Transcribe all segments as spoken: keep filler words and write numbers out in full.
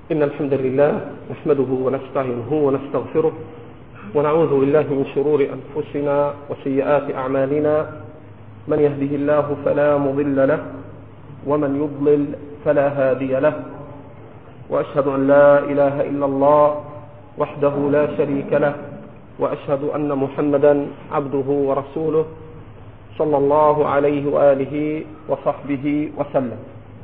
إن الحمد لله نحمده ونستعينه ونستغفره ونعوذ بالله من شرور أنفسنا وسيئات أعمالنا. من يهده الله فلا مضل له ومن يضلل فلا هادي له، وأشهد أن لا إله إلا الله وحده لا شريك له، وأشهد أن محمدا عبده ورسوله صلى الله عليه وآله وصحبه وسلم.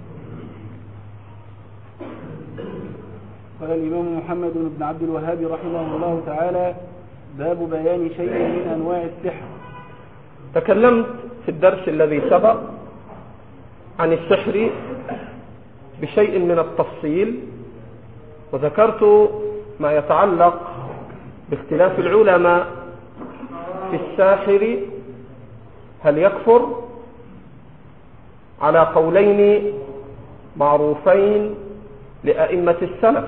قال الإمام محمد بن عبد الوهاب رحمه الله تعالى: باب بيان شيء من أنواع السحر. تكلمت في الدرس الذي سبق عن السحر بشيء من التفصيل، وذكرت ما يتعلق باختلاف العلماء في الساحر هل يكفر على قولين معروفين لأئمة السلف،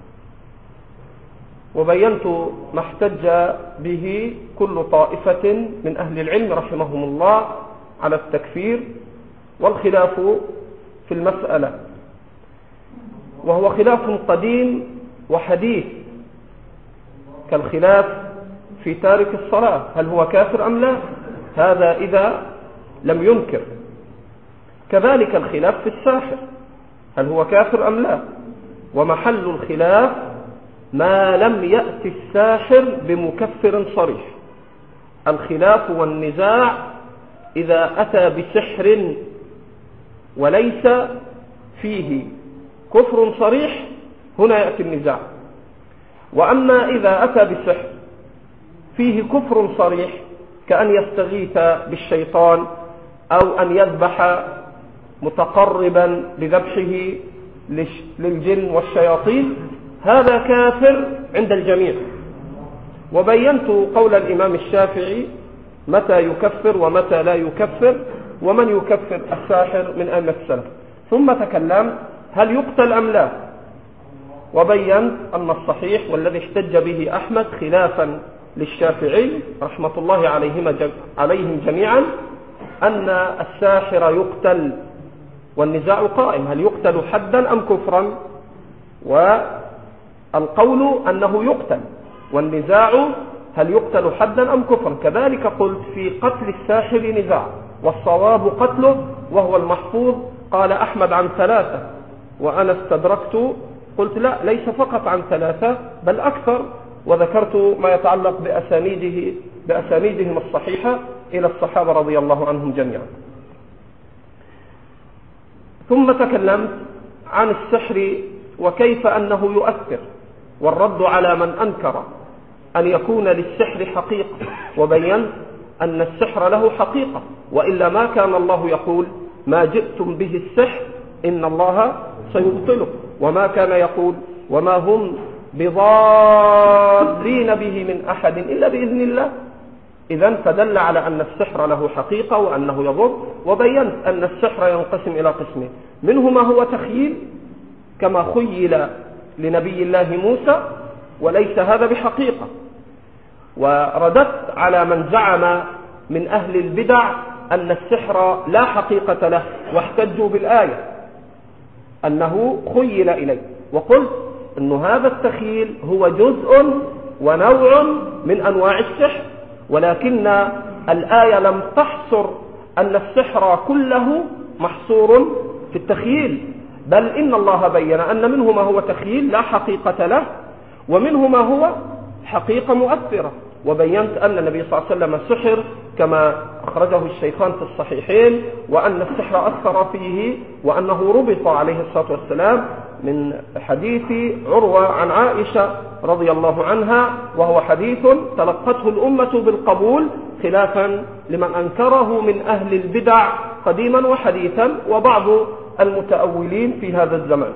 وبينت ما احتج به كل طائفة من أهل العلم رحمهم الله على التكفير، والخلاف في المسألة وهو خلاف قديم وحديث، كالخلاف في تارك الصلاة هل هو كافر أم لا، هذا إذا لم ينكر. كذلك الخلاف في الساحر هل هو كافر أم لا، ومحل الخلاف ما لم يأتي الساحر بمكفر صريح. الخلاف والنزاع إذا أتى بسحر وليس فيه كفر صريح، هنا يأتي النزاع. وأما إذا أتى بسحر فيه كفر صريح، كأن يستغيث بالشيطان أو أن يذبح متقربا لذبحه للجن والشياطين، هذا كافر عند الجميع. وبينت قول الإمام الشافعي متى يكفر ومتى لا يكفر، ومن يكفر الساحر من أئمة السلف. ثم تكلم هل يقتل أم لا، وبينت أن الصحيح والذي احتج به أحمد خلافا للشافعي رحمة الله عليهم جميعا أن الساحر يقتل، والنزاع قائم هل يقتل حدا أم كفرا، والقول أنه يقتل، والنزاع هل يقتل حدا أم كفرا. كذلك قلت في قتل الساحر نزاع، والصواب قتله وهو المحفوظ. قال أحمد عن ثلاثة، وأنا استدركت قلت لا، ليس فقط عن ثلاثة بل أكثر، وذكرت ما يتعلق بأسانيده بأسانيدهم الصحيحة إلى الصحابة رضي الله عنهم جميعا. ثم تكلمت عن السحر وكيف أنه يؤثر، والرد على من أنكر أن يكون للسحر حقيقة، وبينت أن السحر له حقيقة، وإلا ما كان الله يقول ما جئتم به السحر إن الله سيبطله، وما كان يقول وما هم بضارين به من أحد إلا بإذن الله. إذن فدل على أن السحر له حقيقة وأنه يضر. وبينت أن السحر ينقسم إلى قسمين، منه ما هو تخييل كما خيل لنبي الله موسى، وليس هذا بحقيقة. ورددت على من زعم من أهل البدع أن السحر لا حقيقة له، واحتجوا بالآية أنه خيل إليه، وقلت أن هذا التخيل هو جزء ونوع من أنواع السحر، ولكن الآية لم تحصر أن السحر كله محصور في التخيل، بل إن الله بين أن منه ما هو تخيل لا حقيقة له، ومنه ما هو حقيقة مؤثرة. وبينت أن النبي صلى الله عليه وسلم سحر كما أخرجه الشيخان في الصحيحين، وأن السحر أثر فيه، وأنه ربط عليه الصلاة والسلام من حديث عروة عن عائشة رضي الله عنها، وهو حديث تلقته الأمة بالقبول خلافا لمن أنكره من أهل البدع قديما وحديثا وبعض المتأولين في هذا الزمان.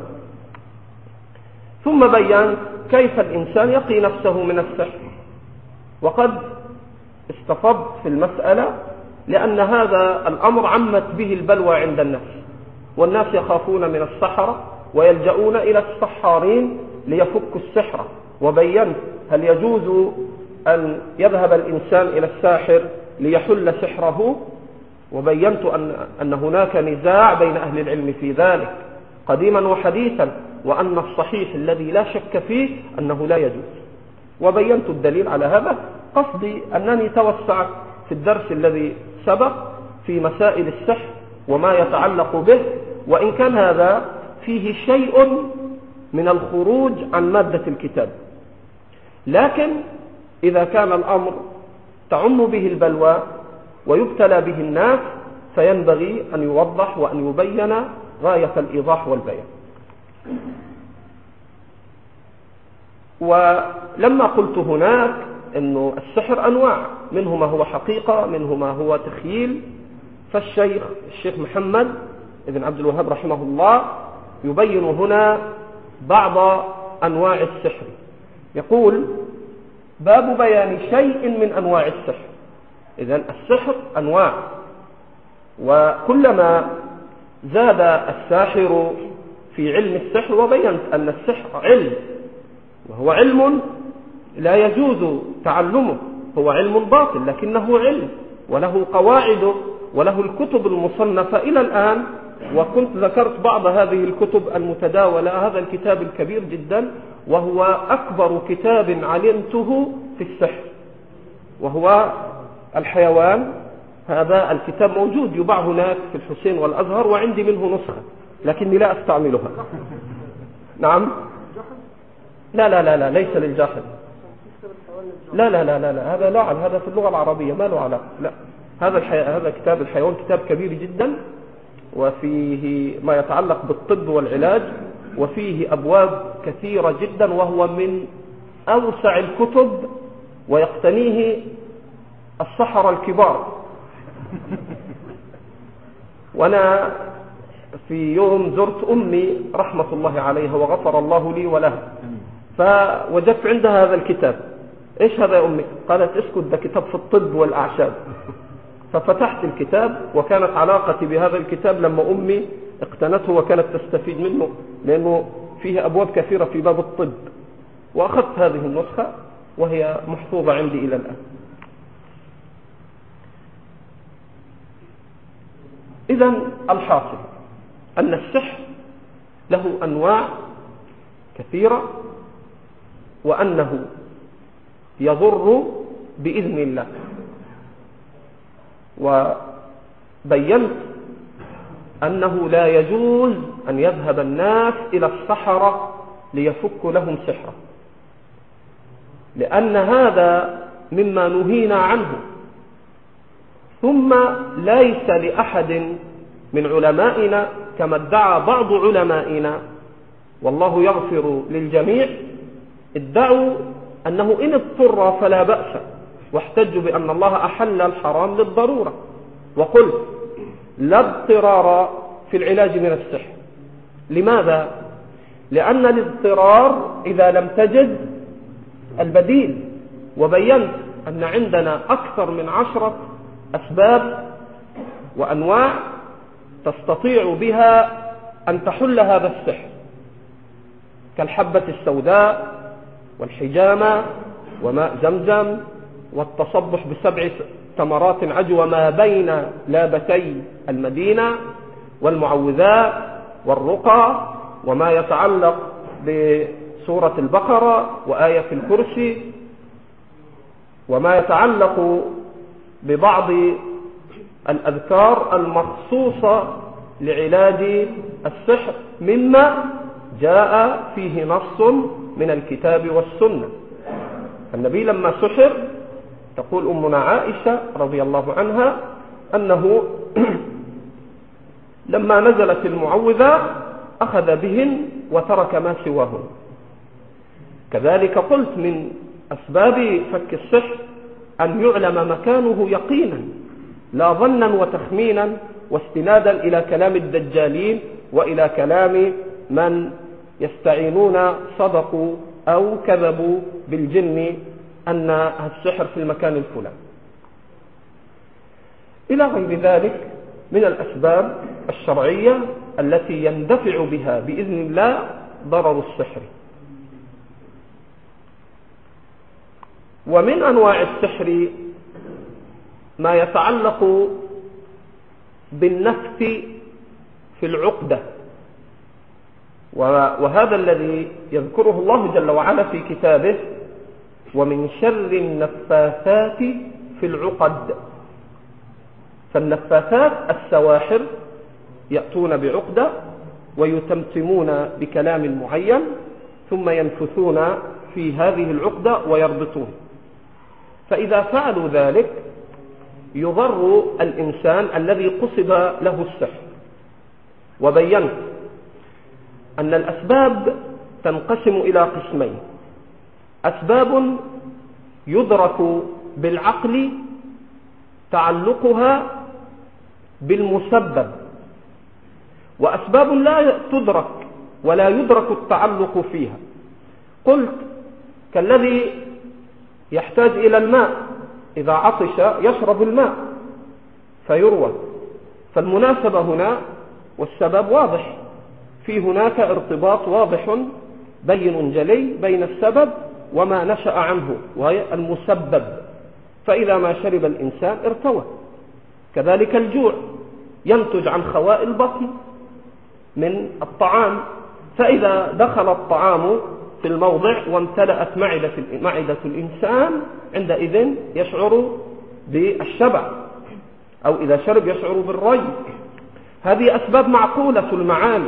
ثم بيّن كيف الإنسان يقي نفسه من السحر، وقد استفضت في المسألة لأن هذا الأمر عمت به البلوى عند الناس، والناس يخافون من السحرة ويلجؤون إلى السحارين ليفكوا السحر. وبيّنت هل يجوز أن يذهب الإنسان إلى الساحر ليحل سحره، وبيّنت أن, أن هناك نزاع بين أهل العلم في ذلك، قديما وحديثا، وأن الصحيح الذي لا شك فيه أنه لا يجوز. وبينت الدليل على هذا. قصدي أنني توسعت في الدرس الذي سبق في مسائل السحر وما يتعلق به، وإن كان هذا فيه شيء من الخروج عن مادة الكتاب، لكن إذا كان الأمر تعم به البلوى ويبتلى به الناس فينبغي أن يوضح وأن يبين غاية الإيضاح والبيان. ولما قلت هناك أنه السحر أنواع، منه ما هو حقيقة، منه ما هو تخيل، فالشيخ الشيخ محمد ابن عبد الوهاب رحمه الله يبين هنا بعض أنواع السحر. يقول: باب بيان شيء من أنواع السحر. إذن السحر أنواع، وكلما زاد الساحر في علم السحر، وبينت أن السحر علم، وهو علم لا يجوز تعلمه، هو علم باطل لكنه علم، وله قواعده وله الكتب المصنفة إلى الآن. وكنت ذكرت بعض هذه الكتب المتداولة. هذا الكتاب الكبير جدا، وهو أكبر كتاب علمته في السحر، وهو الحيوان. هذا الكتاب موجود يباع هناك في الحسين والأزهر، وعندي منه نسخة لكني لا أستعملها. نعم. لا لا لا لا ليس للجاحظ. لا لا لا لا لا هذا لعن، هذا في اللغة العربية ما له علاقة. لا، هذا الحي... هذا كتاب الحيوان كتاب كبير جدا، وفيه ما يتعلق بالطب والعلاج، وفيه أبواب كثيرة جدا، وهو من أوسع الكتب، ويقتنيه السحرة الكبار. وأنا في يوم زرت أمي رحمة الله عليها وغفر الله لي ولها، فوجدت عندها هذا الكتاب. إيش هذا يا أمي؟ قالت: اسكت، ده كتاب في الطب والأعشاب. ففتحت الكتاب، وكانت علاقتي بهذا الكتاب لما أمي اقتنته وكانت تستفيد منه، لأنه فيه أبواب كثيرة في باب الطب، وأخذت هذه النسخة وهي محفوظة عندي إلى الآن. إذن الحاصل أن السحر له أنواع كثيرة، وأنه يضر بإذن الله. وبينت أنه لا يجوز أن يذهب الناس إلى السحرة ليفك لهم سحرا، لأن هذا مما نهينا عنه. ثم ليس لأحد من علمائنا كما ادعى بعض علمائنا، والله يغفر للجميع، ادعوا أنه إن اضطر فلا بأس، واحتجوا بأن الله أحل الحرام للضرورة. وقلت: لا اضطرار في العلاج من السحر. لماذا؟ لأن الاضطرار إذا لم تجد البديل. وبينت أن عندنا أكثر من عشرة أسباب وأنواع تستطيع بها أن تحل هذا السحر، كالحبة السوداء والحجامة وماء زمزم والتصبح بسبع تمرات عجوة ما بين لابتي المدينة، والمعوذات والرقى، وما يتعلق بسورة البقرة وآية الكرسي، وما يتعلق ببعض الأذكار المخصوصة لعلاج السحر مما جاء فيه نص من الكتاب والسنة. النبي لما سحر تقول أمنا عائشة رضي الله عنها أنه لما نزلت المعوذة أخذ بهن وترك ما سواهن. كذلك قلت من أسباب فك السحر أن يعلم مكانه يقينا، لا ظنا وتخمينا واستنادا إلى كلام الدجالين وإلى كلام من يستعينون صدقوا أو كذبوا بالجن أن السحر في المكان الفلاني، إلى غير ذلك من الأسباب الشرعية التي يندفع بها بإذن الله ضرر السحر. ومن أنواع السحر ما يتعلق بالنفث في العقدة، وهذا الذي يذكره الله جل وعلا في كتابه: ومن شر النفاثات في العقد. فالنفاثات السواحر يأتون بعقدة ويتمتمون بكلام معين ثم ينفثون في هذه العقدة ويربطون. فإذا فعلوا ذلك يضر الإنسان الذي قصد له السحر. وبينت أن الأسباب تنقسم إلى قسمين: أسباب يدرك بالعقل تعلقها بالمسبب، وأسباب لا تدرك ولا يدرك التعلق فيها. قلت كالذي يحتاج إلى الماء، إذا عطش يشرب الماء فيروى، فالمناسبة هنا والسبب واضح، في هناك ارتباط واضح بين جلي بين السبب وما نشأ عنه وهي المسبب، فإذا ما شرب الإنسان ارتوى. كذلك الجوع ينتج عن خواء البطن من الطعام، فإذا دخل الطعام في الموضع وامتلأت معدة, معدة الإنسان عندئذ يشعر بالشبع، أو إذا شرب يشعر بالري. هذه أسباب معقولة المعاني.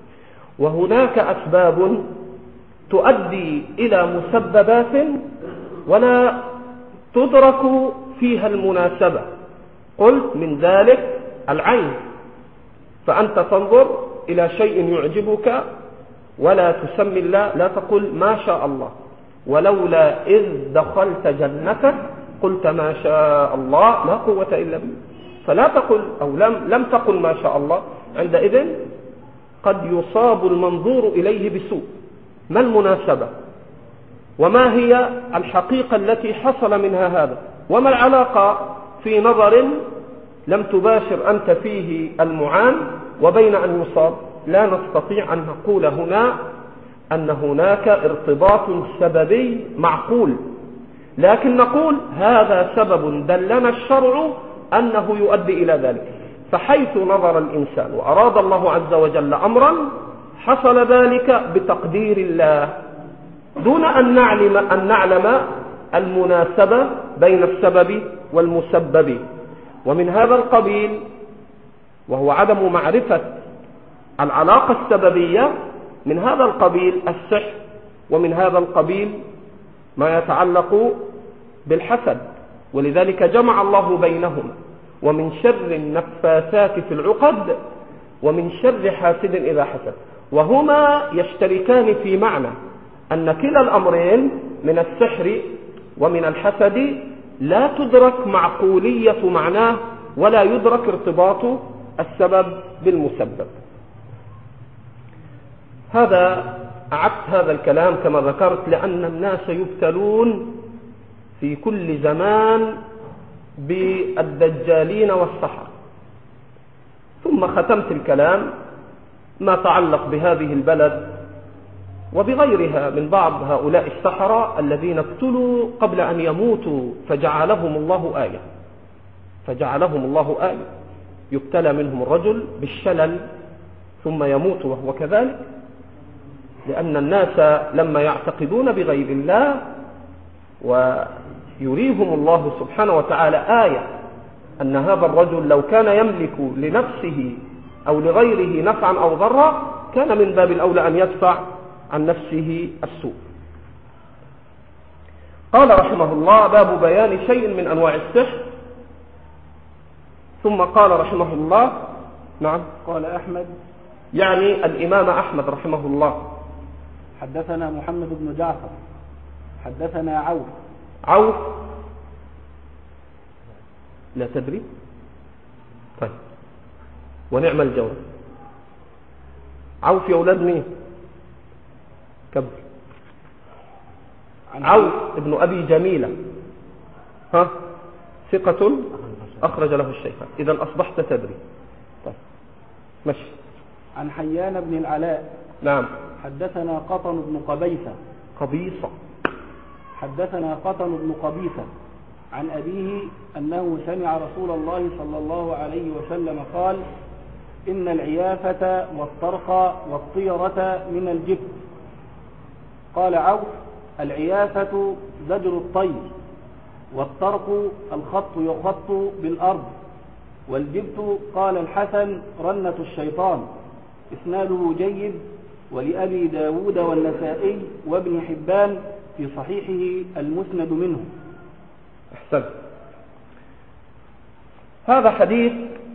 وهناك أسباب تؤدي إلى مسببات ولا تدرك فيها المناسبة. قلت من ذلك العين، فأنت تنظر إلى شيء يعجبك ولا تسمي الله، لا تقل ما شاء الله، ولولا إذ دخلت جنتك قلت ما شاء الله لا قوة إلا بالله، فلا تقل أو لم, لم تقل ما شاء الله. عندئذ قد يصاب المنظور إليه بسوء. ما المناسبة؟ وما هي الحقيقة التي حصل منها هذا؟ وما العلاقة في نظر لم تباشر أنت فيه المعان وبين أن يصاب؟ لا نستطيع أن نقول هنا أن هناك ارتباط سببي معقول، لكن نقول هذا سبب دلنا الشرع أنه يؤدي إلى ذلك. فحيث نظر الإنسان وأراد الله عز وجل أمرا حصل ذلك بتقدير الله دون أن نعلم, أن نعلم المناسبة بين السبب والمسبب. ومن هذا القبيل وهو عدم معرفة العلاقة السببية، من هذا القبيل السحر، ومن هذا القبيل ما يتعلق بالحسد، ولذلك جمع الله بينهما: ومن شر النفاثات في العقد ومن شر حاسد إذا حسد. وهما يشتركان في معنى أن كلا الأمرين من السحر ومن الحسد لا تدرك معقولية معناه ولا يدرك ارتباط السبب بالمسبب. هذا أعدت هذا الكلام كما ذكرت لأن الناس يبتلون في كل زمان بالدجالين والسحرة. ثم ختمت الكلام ما تعلق بهذه البلد وبغيرها من بعض هؤلاء السحرة الذين ابتلوا قبل أن يموتوا فجعلهم الله آية فجعلهم الله آية يبتلى منهم الرجل بالشلل ثم يموت وهو كذلك، لأن الناس لما يعتقدون بغير الله ويريهم الله سبحانه وتعالى آية أن هذا الرجل لو كان يملك لنفسه أو لغيره نفعا أو ضرا كان من باب الأولى أن يدفع عن نفسه السوء. قال رحمه الله: باب بيان شيء من أنواع السحر. ثم قال رحمه الله: نعم. قال أحمد يعني الإمام أحمد رحمه الله: حدثنا محمد بن جعفر حدثنا عوف. عوف لا تدري؟ طيب، ونعم الجواب. عوف يا أولاد مين؟ كبر. عوف ابن أبي جميلة، ها، ثقة أخرج له الشيخان. إذا أصبحت تدري. طيب مشي. عن حيان بن العلاء. نعم. حدثنا قطن بن قبيصة. قبيصة. حدثنا قطن بن قبيصة عن أبيه أنه سمع رسول الله صلى الله عليه وسلم قال: إن العيافة والطرق والطيرة من الجبت. قال عوف: العيافة زجر الطير، والطرق الخط يخط بالأرض، والجبت قال الحسن رنة الشيطان. إسناده جيد، ولأبي داود والنسائي وابن حبان في صحيحه المسند منه. أحسن. هذا حديث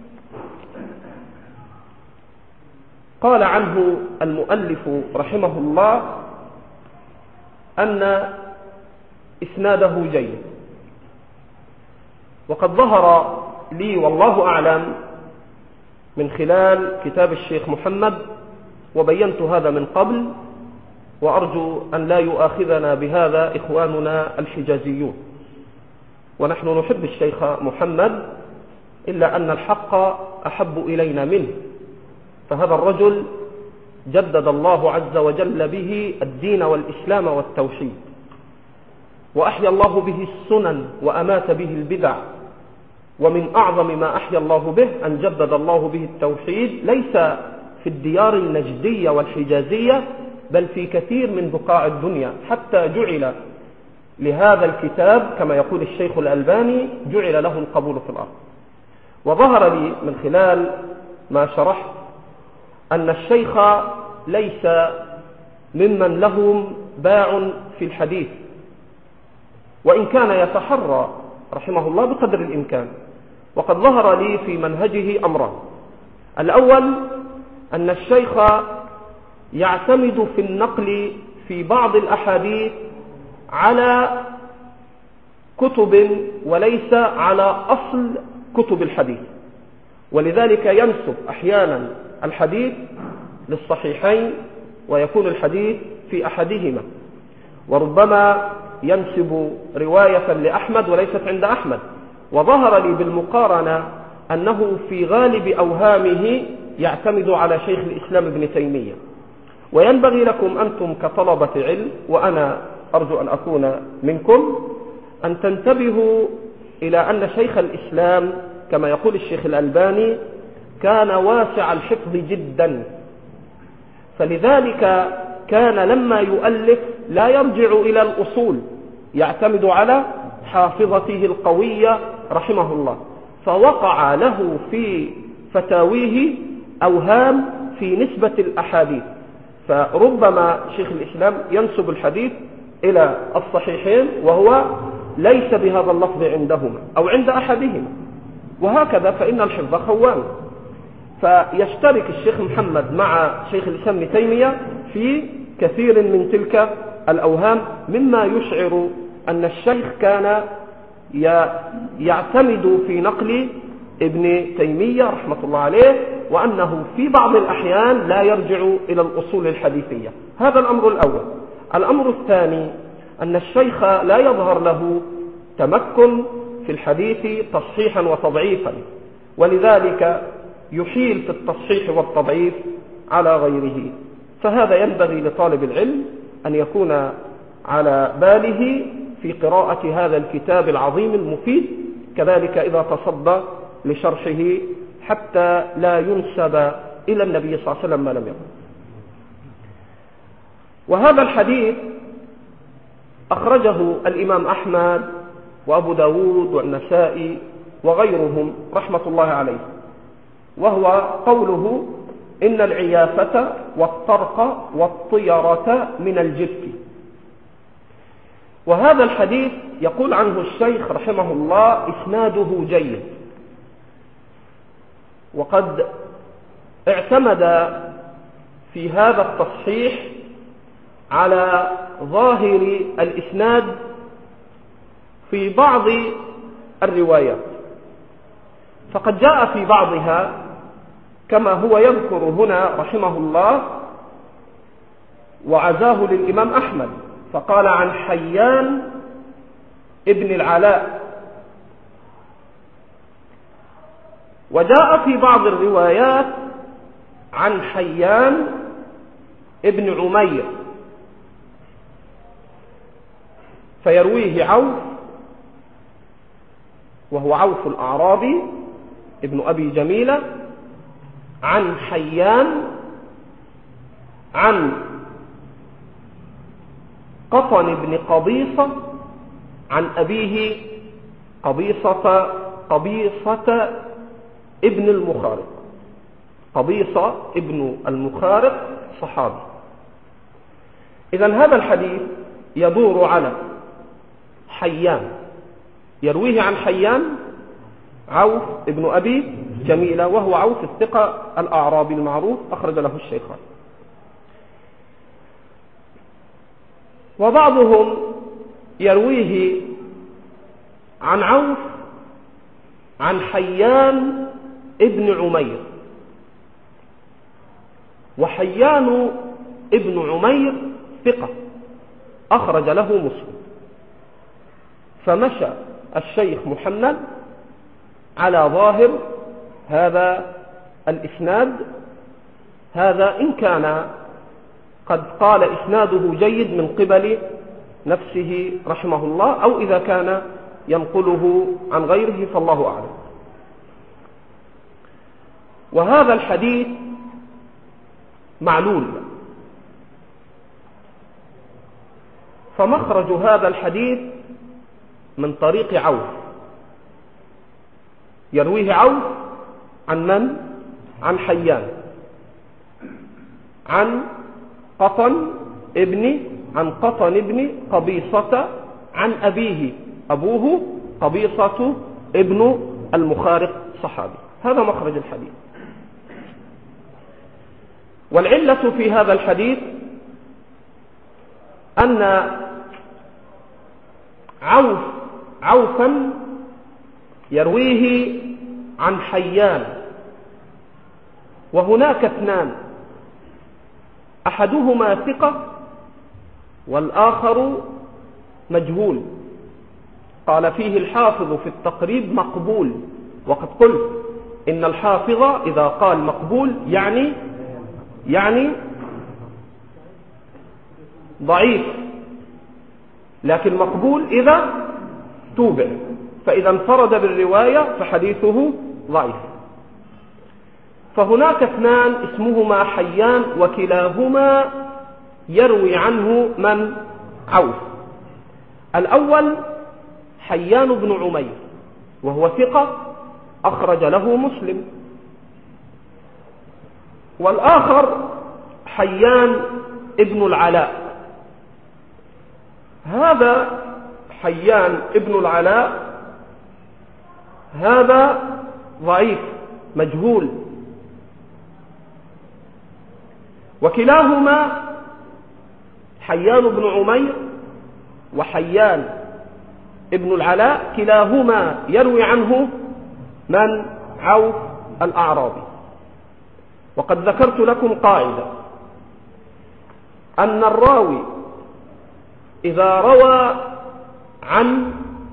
قال عنه المؤلف رحمه الله أن إسناده جيد، وقد ظهر لي والله أعلم من خلال كتاب الشيخ محمد، وبينت هذا من قبل، وأرجو أن لا يؤاخذنا بهذا إخواننا الحجازيون، ونحن نحب الشيخ محمد، إلا أن الحق أحب إلينا منه. فهذا الرجل جدد الله عز وجل به الدين والإسلام والتوحيد، وأحيا الله به السنن وأمات به البدع. ومن أعظم ما أحيا الله به أن جدد الله به التوحيد، ليس في الديار النجدية والحجازية، بل في كثير من بقاع الدنيا، حتى جعل لهذا الكتاب كما يقول الشيخ الألباني جعل له القبول في الأرض. وظهر لي من خلال ما شرحت أن الشيخ ليس ممن لهم باع في الحديث، وإن كان يتحرى رحمه الله بقدر الإمكان. وقد ظهر لي في منهجه أمران: الأول أن الشيخ يعتمد في النقل في بعض الأحاديث على كتب وليس على أصل كتب الحديث، ولذلك ينسب أحيانا الحديث للصحيحين ويكون الحديث في أحدهما، وربما ينسب رواية لأحمد وليست عند أحمد. وظهر لي بالمقارنة أنه في غالب أوهامه يعتمد على شيخ الإسلام ابن تيمية. وينبغي لكم أنتم كطلبة علم، وأنا أرجو أن أكون منكم، أن تنتبهوا إلى أن شيخ الإسلام كما يقول الشيخ الألباني كان واسع الحفظ جدا، فلذلك كان لما يؤلف لا يرجع إلى الأصول، يعتمد على حافظته القوية رحمه الله. فوقع له في فتاويه أوهام في نسبة الأحاديث، فربما شيخ الإسلام ينسب الحديث إلى الصحيحين وهو ليس بهذا اللفظ عندهما أو عند أحدهما، وهكذا فإن الحفظ خوان. فيشترك الشيخ محمد مع شيخ الإسلام ابن تيمية في كثير من تلك الأوهام، مما يشعر أن الشيخ كان يعتمد في نقل ابن تيمية رحمة الله عليه، وأنه في بعض الأحيان لا يرجع إلى الأصول الحديثية. هذا الأمر الأول. الأمر الثاني أن الشيخ لا يظهر له تمكن في الحديث تصحيحا وتضعيفا، ولذلك يحيل في التصحيح والتضعيف على غيره. فهذا ينبغي لطالب العلم أن يكون على باله في قراءة هذا الكتاب العظيم المفيد، كذلك إذا تصدى لشرحه، حتى لا ينسب إلى النبي صلى الله عليه وسلم ما لم يقل. وهذا الحديث أخرجه الإمام أحمد وأبو داود والنسائي وغيرهم رحمة الله عليه، وهو قوله: إن العيافة والطرق والطيرة من الجبت. وهذا الحديث يقول عنه الشيخ رحمه الله إسناده جيد، وقد اعتمد في هذا التصحيح على ظاهر الإسناد في بعض الروايات، فقد جاء في بعضها كما هو يذكر هنا رحمه الله، وعزاه للإمام أحمد، فقال عن حيان ابن العلاء. وجاء في بعض الروايات عن حيان ابن عمير، فيرويه عوف، وهو عوف الأعرابي ابن أبي جميلة، عن حيان عن قطن بن قبيصة عن أبيه قبيصة قبيصة ابن المخارق. قبيصة ابن المخارق صحابي. إذن هذا الحديث يدور على حيان، يرويه عن حيان عوف ابن أبي جميلة، وهو عوف الثقة الأعرابي المعروف، أخرج له الشيخان. وبعضهم يرويه عن عوف عن حيان ابن عمير، وحيان ابن عمير ثقة أخرج له مسلم. فمشى الشيخ محمد على ظاهر هذا الإسناد، هذا إن كان قد قال إسناده جيد من قبل نفسه رحمه الله، أو إذا كان ينقله عن غيره فالله أعلم. وهذا الحديث معلول، فمخرج هذا الحديث من طريق عوف، يرويه عوف عن من؟ عن حيان عن قطن ابن عن قطن ابن قبيصة عن أبيه، أبوه قبيصة ابن المخارق صحابي. هذا مخرج الحديث. والعلة في هذا الحديث أن عوف عوفا يرويه عن حيان، وهناك اثنان، أحدهما ثقة والآخر مجهول. قال فيه الحافظ في التقريب مقبول، وقد قلت إن الحافظ إذا قال مقبول يعني يعني ضعيف، لكن مقبول إذا توبع، فإذا انفرد بالرواية فحديثه ضعيف. فهناك اثنان اسمهما حيان، وكلاهما يروي عنه من؟ عوف. الأول حيان بن عمير، وهو ثقة أخرج له مسلم. والآخر حيان ابن العلاء. هذا حيان ابن العلاء هذا ضعيف مجهول، وكلاهما حيان بن عمير وحيان ابن العلاء كلاهما يروي عنه من؟ عوف الأعرابي. وقد ذكرت لكم قاعدة أن الراوي إذا روى عن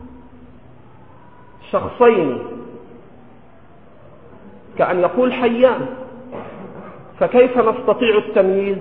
شخصين كأن يقول حيان، فكيف نستطيع التمييز؟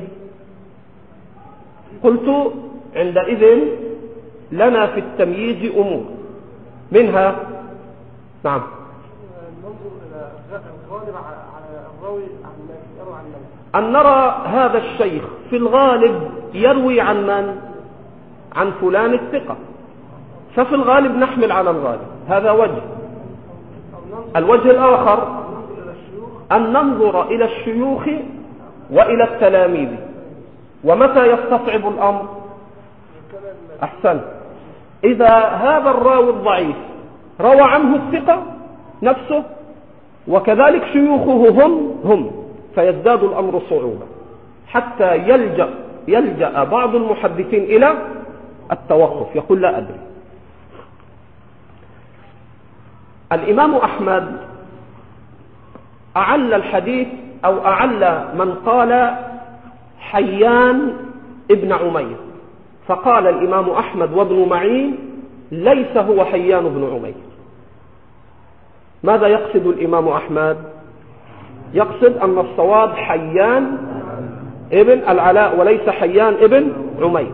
قلت عندئذ لنا في التمييز أمور، منها نعم ننظر إلى الغالب على الراوي يروي عن من؟ أن نرى هذا الشيخ في الغالب يروي عن من؟ عن فلان الثقة، ففي الغالب نحمل على الغالب. هذا وجه. الوجه الآخر أن ننظر إلى الشيوخ وإلى التلاميذ. ومتى يستصعب الأمر؟ أحسن، إذا هذا الراوي الضعيف روى عنه الثقة نفسه، وكذلك شيوخه هم هم فيزداد الأمر صعوبة، حتى يلجأ يلجأ بعض المحدثين إلى التوقف، يقول لا أدري. الإمام أحمد أعل الحديث أو أعل من قال حيان ابن عمير، فقال الإمام أحمد وابن معين ليس هو حيان بن عمير. ماذا يقصد الإمام أحمد؟ يقصد أن الصواب حيان ابن العلاء وليس حيان ابن عمير.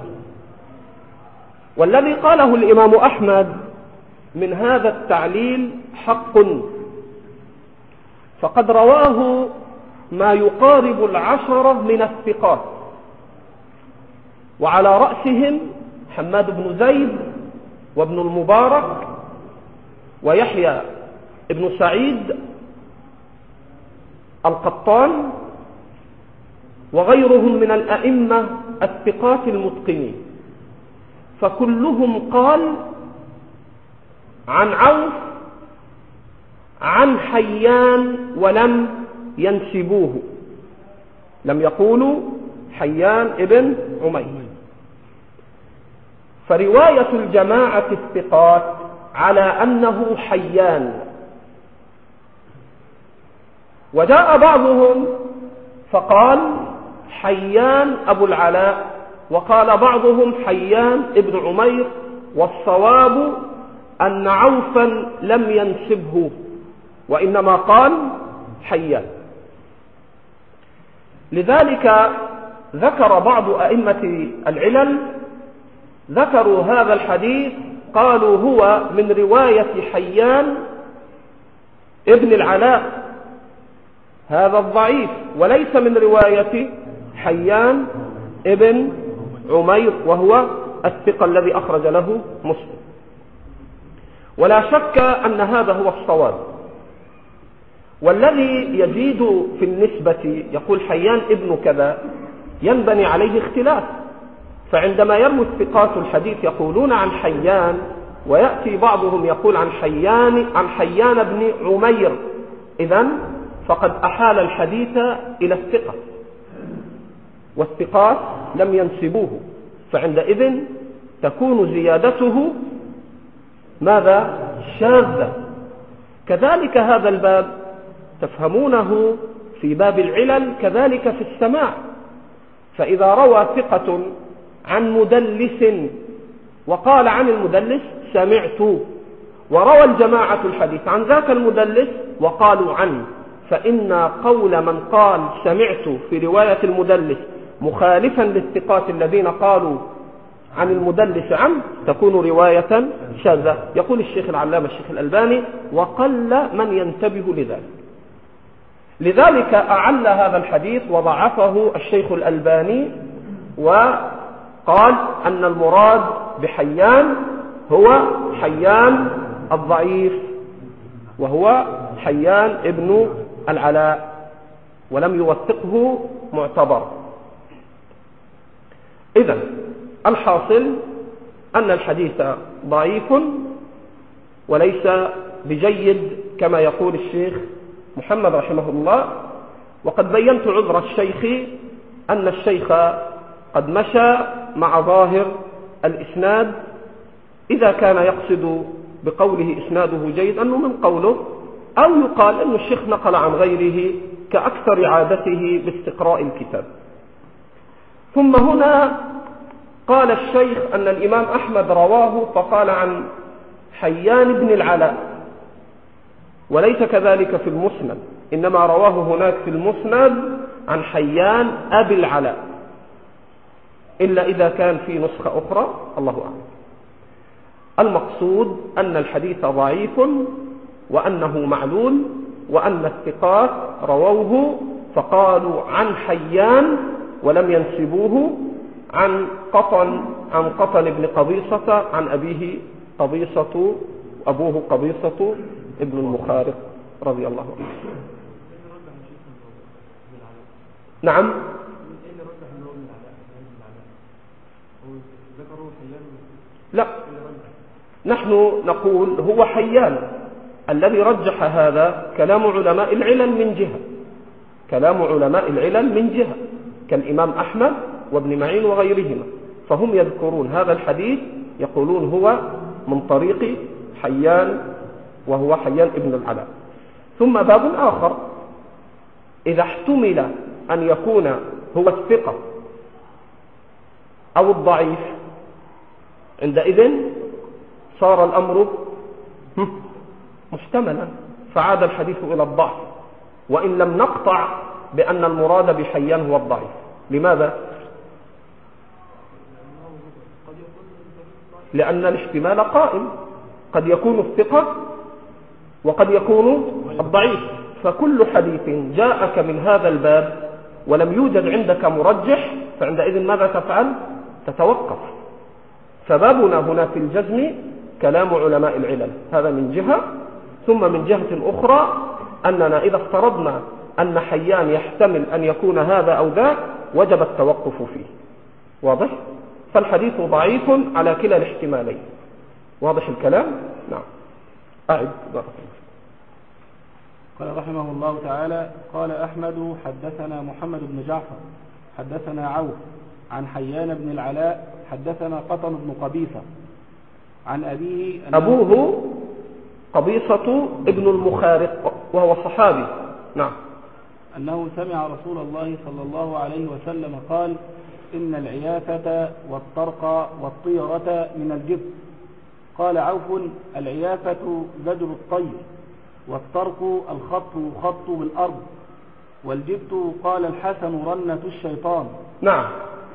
والذي قاله الإمام أحمد من هذا التعليل حق، فقد رواه ما يقارب العشرة من الثقات، وعلى رأسهم حماد بن زيد وابن المبارك ويحيى ابن سعيد القطان وغيرهم من الأئمة الثقات المتقنين، فكلهم قال عن عوف عن حيان ولم ينسبوه، لم يقولوا حيان ابن عمير. فرواية الجماعة الثقات على أنه حيان، وجاء بعضهم فقال حيان أبو العلاء، وقال بعضهم حيان ابن عمير، والصواب أن عوفا لم ينسبه وإنما قال حيان. لذلك ذكر بعض أئمة العلل ذكروا هذا الحديث، قالوا هو من رواية حيان ابن العلاء هذا الضعيف، وليس من رواية حيان ابن عمير وهو الثقة الذي أخرج له مسلم. ولا شك أن هذا هو الصواب. والذي يزيد في النسبة يقول حيان ابن كذا ينبني عليه اختلاف، فعندما يروي الثقات الحديث يقولون عن حيان، ويأتي بعضهم يقول عن حيان عن حيان بن عمير، إذن فقد أحال الحديث إلى الثقة، والثقات لم ينسبوه، فعندئذ تكون زيادته ماذا؟ شاذة. كذلك هذا الباب تفهمونه في باب العلل كذلك في السماع، فإذا روى ثقة عن مدلس وقال عن المدلس سمعت، وروى الجماعة الحديث عن ذاك المدلس وقالوا عنه، فإن قول من قال سمعت في رواية المدلس مخالفا للثقات الذين قالوا عن المدلس عنه تكون رواية شاذة. يقول الشيخ العلامة الشيخ الألباني وقل من ينتبه لذلك. لذلك أعل هذا الحديث وضعفه الشيخ الألباني، وقال أن المراد بحيان هو حيان الضعيف، وهو حيان ابن العلاء، ولم يوثقه معتبر. إذن الحاصل أن الحديث ضعيف وليس بجيد كما يقول الشيخ محمد رحمه الله. وقد بينت عذر الشيخ أن الشيخ قد مشى مع ظاهر الإسناد، إذا كان يقصد بقوله إسناده جيد أنه من قوله، أو يقال أن الشيخ نقل عن غيره كأكثر عادته باستقراء الكتاب. ثم هنا قال الشيخ أن الإمام أحمد رواه فقال عن حيان بن العلاء، وليس كذلك في المسند، إنما رواه هناك في المسند عن حيان أبي العلاء، إلا إذا كان في نسخة أخرى الله أعلم. المقصود أن الحديث ضعيف وأنه معلول، وأن الثقات رووه فقالوا عن حيان ولم ينسبوه عن قطن عن قطن بن قبيصة عن أبيه قبيصة أبوه قبيصة ابن المخارق رضي الله عنه. نعم. لا، نحن نقول هو حيان. الذي رجح هذا كلام علماء العلل من جهة، كلام علماء العلل من جهة كالإمام أحمد وابن معين وغيرهما، فهم يذكرون هذا الحديث يقولون هو من طريق حيان وهو حيان ابن العلاء. ثم باب آخر، إذا احتمل أن يكون هو الثقة أو الضعيف، عندئذ صار الأمر محتملا، فعاد الحديث إلى الضعف، وإن لم نقطع بأن المراد بحيان هو الضعيف. لماذا؟ لأن الاحتمال قائم، قد يكون الثقة وقد يكون الضعيف، فكل حديث جاءك من هذا الباب ولم يوجد عندك مرجح فعندئذ ماذا تفعل؟ تتوقف. فبابنا هنا في الجزم كلام علماء العلل، هذا من جهة. ثم من جهة أخرى أننا إذا افترضنا أن حيان يحتمل أن يكون هذا أو ذاك وجب التوقف فيه. واضح؟ فالحديث ضعيف على كلا الاحتمالين. واضح الكلام؟ نعم. أعد. قال رحمه الله تعالى: قال أحمد حدثنا محمد بن جعفر حدثنا عوف عن حيان بن العلاء حدثنا قطن بن قبيصة عن أبيه أبوه قبيصة ابن المخارق وهو صحابي. نعم. أنه سمع رسول الله صلى الله عليه وسلم قال: إن العيافة والطرق والطيرة من الجبت. قال عوف: العيافة زجر الطير، والطرق الخط خط بالأرض، والجبت قال الحسن رنة الشيطان. نعم.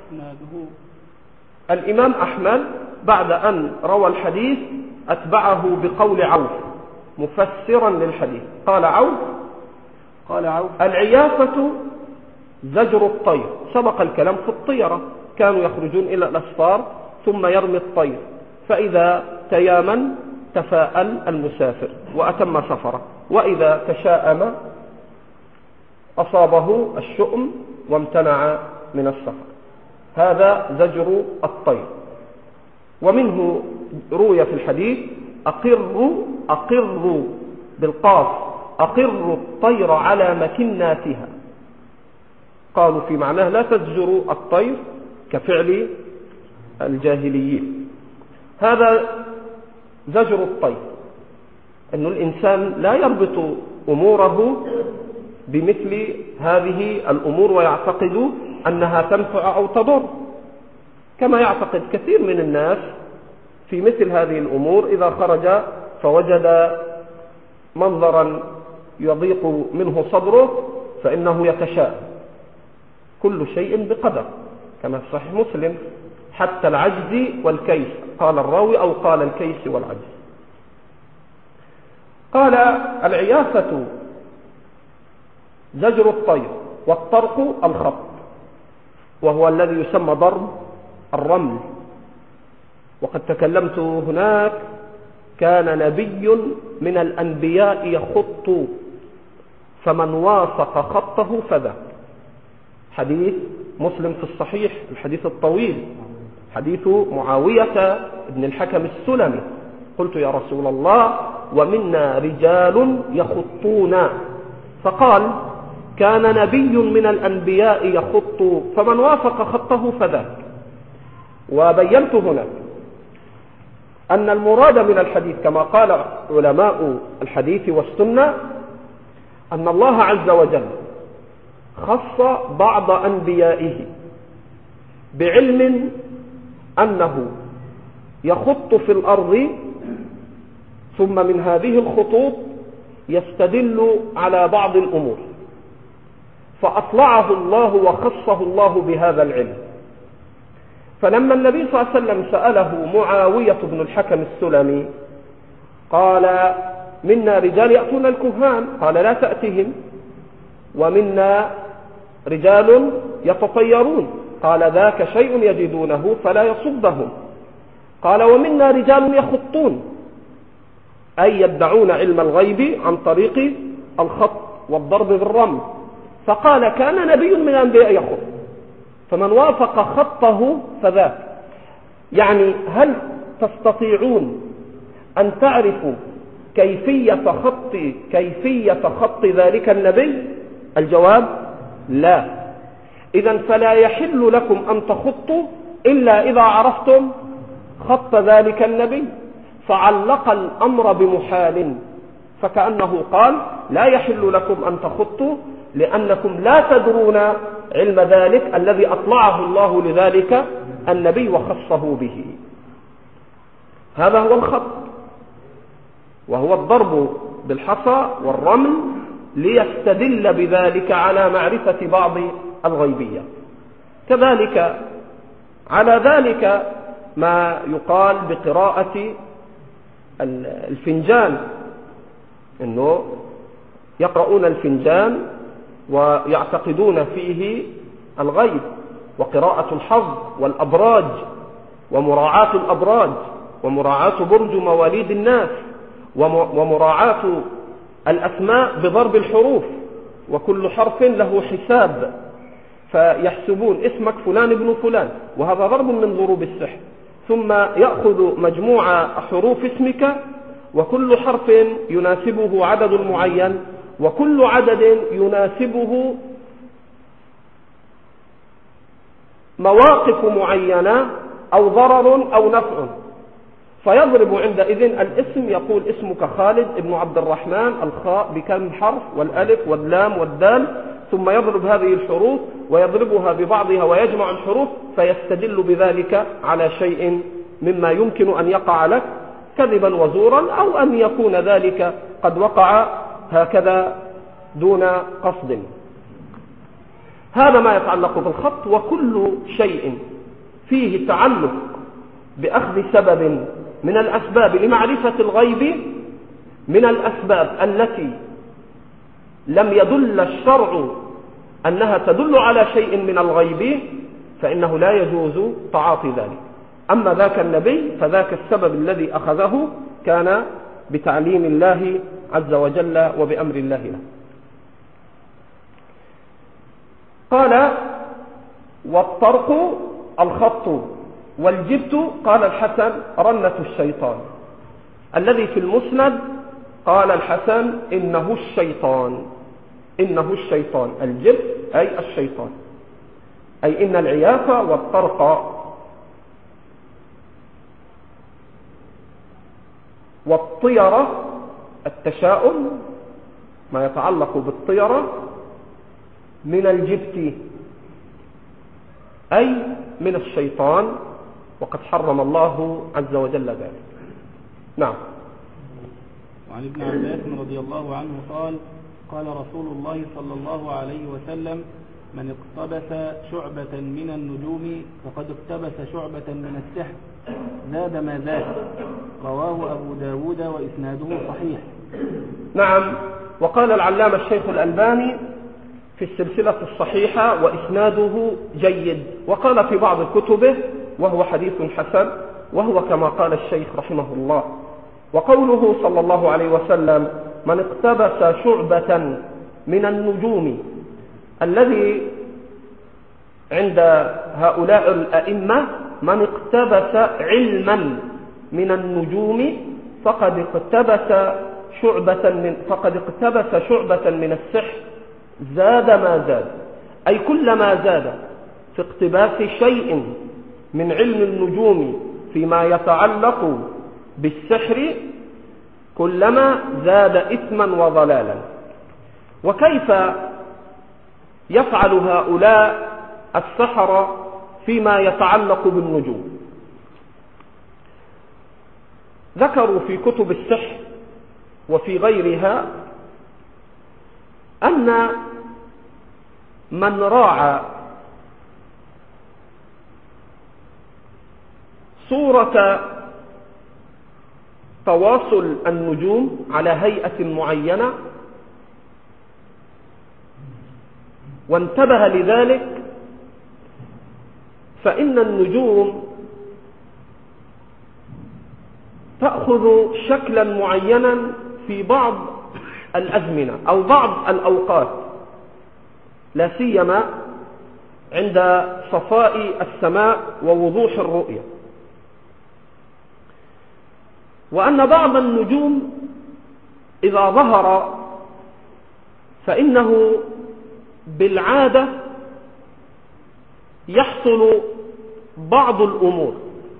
الإمام أحمد بعد أن روى الحديث أتبعه بقول عوف مفسرا للحديث. قال عوف قال عوف العيافة زجر الطير. سبق الكلام في الطيرة، كانوا يخرجون إلى الأسفار ثم يرمي الطير، فإذا تيامن تفاءل المسافر وأتم سفره، وإذا تشاءم أصابه الشؤم وامتنع من السفر. هذا زجر الطير. ومنه روي في الحديث: أقر أقر بالقاف أقر الطير على مكناتها. قالوا في معناه لا تزجر الطير كفعل الجاهليين. هذا زجر الطير، أن الإنسان لا يربط أموره بمثل هذه الأمور ويعتقد أنها تنفع أو تضر، كما يعتقد كثير من الناس في مثل هذه الأمور. إذا خرج فوجد منظرا يضيق منه صدره فإنه يتشاءم. كل شيء بقدر، كما في صحيح مسلم: حتى العجز والكيس، قال الراوي أو قال الكيس والعجز. قال: العيافة زجر الطير، والطرق الخط، وهو الذي يسمى ضرب الرمل. وقد تكلمت هناك: كان نبي من الأنبياء يخط فمن وافق خطه فذا. حديث مسلم في الصحيح، الحديث الطويل، حديث معاوية بن الحكم السلمي. قلت: يا رسول الله، ومنا رجال يخطون. فقال: كان نبي من الأنبياء يخط فمن وافق خطه فذاك. وبينت هنا أن المراد من الحديث كما قال علماء الحديث والسنة أن الله عز وجل خص بعض أنبيائه بعلم أنه يخط في الأرض، ثم من هذه الخطوط يستدل على بعض الأمور، فأطلعه الله وخصه الله بهذا العلم. فلما النبي صلى الله عليه وسلم سأله معاوية بن الحكم السلمي قال: منا رجال يأتون الكهان، قال: لا تأتهم. ومنا رجال يتطيرون، قال: ذاك شيء يجدونه فلا يصدهم. قال: ومنا رجال يخطون، أي يدعون علم الغيب عن طريق الخط والضرب بالرمل. فقال: كان نبي من الأنبياء يخط فمن وافق خطه فذاك. يعني هل تستطيعون أن تعرفوا كيفية خط كيفية خط ذلك النبي؟ الجواب: لا. إذن فلا يحل لكم أن تخطوا إلا إذا عرفتم خط ذلك النبي. فعلق الأمر بمحال، فكأنه قال: لا يحل لكم أن تخطوا لأنكم لا تدرون علم ذلك الذي أطلعه الله لذلك النبي وخصه به. هذا هو الخط، وهو الضرب بالحصى والرمل ليستدل بذلك على معرفة بعض الغيبية. كذلك على ذلك ما يقال بقراءة الفنجان، إنه يقرؤون الفنجان ويعتقدون فيه الغيب، وقراءة الحظ والأبراج ومراعاة الأبراج ومراعاة برج مواليد الناس ومراعاة الأسماء بضرب الحروف، وكل حرف له حساب، فيحسبون اسمك فلان ابن فلان، وهذا ضرب من ضروب السحر. ثم يأخذ مجموع حروف اسمك وكل حرف يناسبه عدد معين، وكل عدد يناسبه مواقف معينة أو ضرر أو نفع، فيضرب عندئذ الاسم، يقول اسمك خالد ابن عبد الرحمن، الخاء بكم حرف والألف واللام والدال، ثم يضرب هذه الحروف ويضربها ببعضها ويجمع الحروف، فيستدل بذلك على شيء مما يمكن أن يقع لك كذبا وزورا، أو أن يكون ذلك قد وقع هكذا دون قصد. هذا ما يتعلق بالخط. وكل شيء فيه تعلق بأخذ سبب من الأسباب لمعرفة الغيب من الأسباب التي لم يدل الشرع أنها تدل على شيء من الغيب، فإنه لا يجوز تعاطي ذلك. أما ذاك النبي فذاك السبب الذي أخذه كان بتعليم الله عز وجل وبأمر الله له. قال والطرق الخط، والجبت قال الحسن رنة الشيطان. الذي في المسند قال الحسن إنه الشيطان، إنه الشيطان، الجبت أي الشيطان، أي إن العيافة والطرق والطيرة التشاؤم ما يتعلق بالطيرة من الجبت أي من الشيطان، وقد حرم الله عز وجل ذلك. نعم. وعن ابن عباس رضي الله عنه قال قال رسول الله صلى الله عليه وسلم من اقتبس شعبة من النجوم فقد اقتبس شعبة من السحر زاد ما زاد. رواه أبو داود وإسناده صحيح. نعم. وقال العلامة الشيخ الألباني في السلسلة الصحيحة وإسناده جيد، وقال في بعض كتبه وهو حديث حسن، وهو كما قال الشيخ رحمه الله. وقوله صلى الله عليه وسلم من اقتبس شعبة من النجوم، الذي عند هؤلاء الأئمة من اقتبس علما من النجوم فقد اقتبس شعبة من فقد اقتبس شعبة من السحر زاد ما زاد، أي كلما زاد في اقتباس شيء من علم النجوم فيما يتعلق بالسحر كلما زاد إثما وضلالا. وكيف يفعل هؤلاء السحرة فيما يتعلق بالنجوم؟ ذكروا في كتب السحر وفي غيرها أن من راعى صورة تواصل النجوم على هيئة معينة وانتبه لذلك، فإن النجوم تأخذ شكلا معينا في بعض الأزمنة أو بعض الأوقات، لا سيما عند صفاء السماء ووضوح الرؤية. وأن بعض النجوم إذا ظهر فإنه بالعادة يحصل بعض الأمور.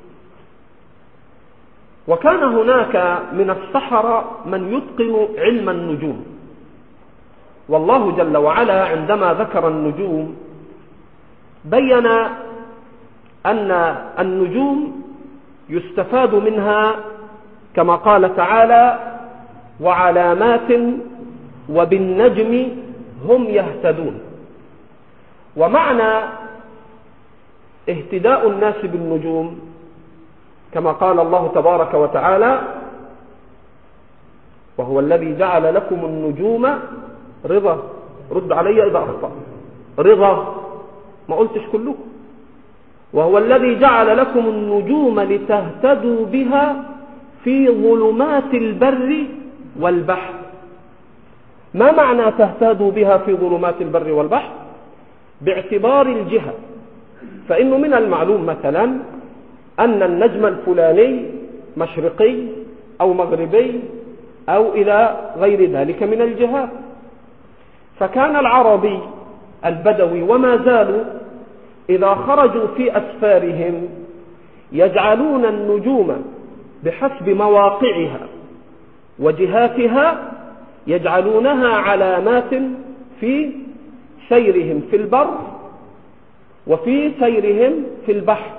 وكان هناك من السحرة من يتقن علم النجوم، والله جل وعلا عندما ذكر النجوم بين أن النجوم يستفاد منها كما قال تعالى وعلامات وبالنجم هم يهتدون. ومعنى اهتداء الناس بالنجوم كما قال الله تبارك وتعالى وهو الذي جعل لكم النجوم رضا، رد علي إذا أخطأ. رضا ما قلتش كله. وهو الذي جعل لكم النجوم لتهتدوا بها في ظلمات البر والبحر. ما معنى تهتدوا بها في ظلمات البر والبحر؟ باعتبار الجهة، فإنه من المعلوم مثلا أن النجم الفلاني مشرقي أو مغربي أو إلى غير ذلك من الجهات. فكان العربي البدوي وما زالوا إذا خرجوا في أسفارهم يجعلون النجوم بحسب مواقعها وجهاتها، يجعلونها علامات في سيرهم في البر وفي سيرهم في البحر،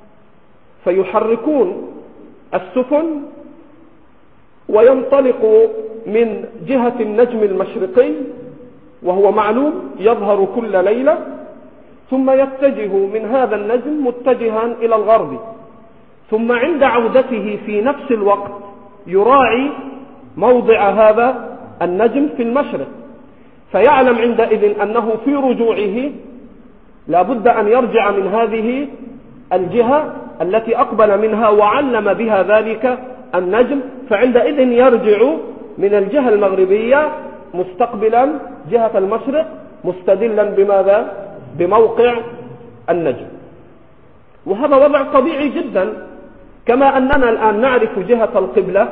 فيحركون السفن وينطلق من جهة النجم المشرقي وهو معلوم يظهر كل ليلة، ثم يتجه من هذا النجم متجها إلى الغرب، ثم عند عودته في نفس الوقت يراعي موضع هذا النجم في المشرق، فيعلم عندئذ أنه في رجوعه لا بد أن يرجع من هذه الجهة التي أقبل منها وعلم بها ذلك النجم، فعندئذ يرجع من الجهة المغربية مستقبلا جهة المشرق مستدلا بماذا؟ بموقع النجم. وهذا وضع طبيعي جدا، كما أننا الآن نعرف جهة القبلة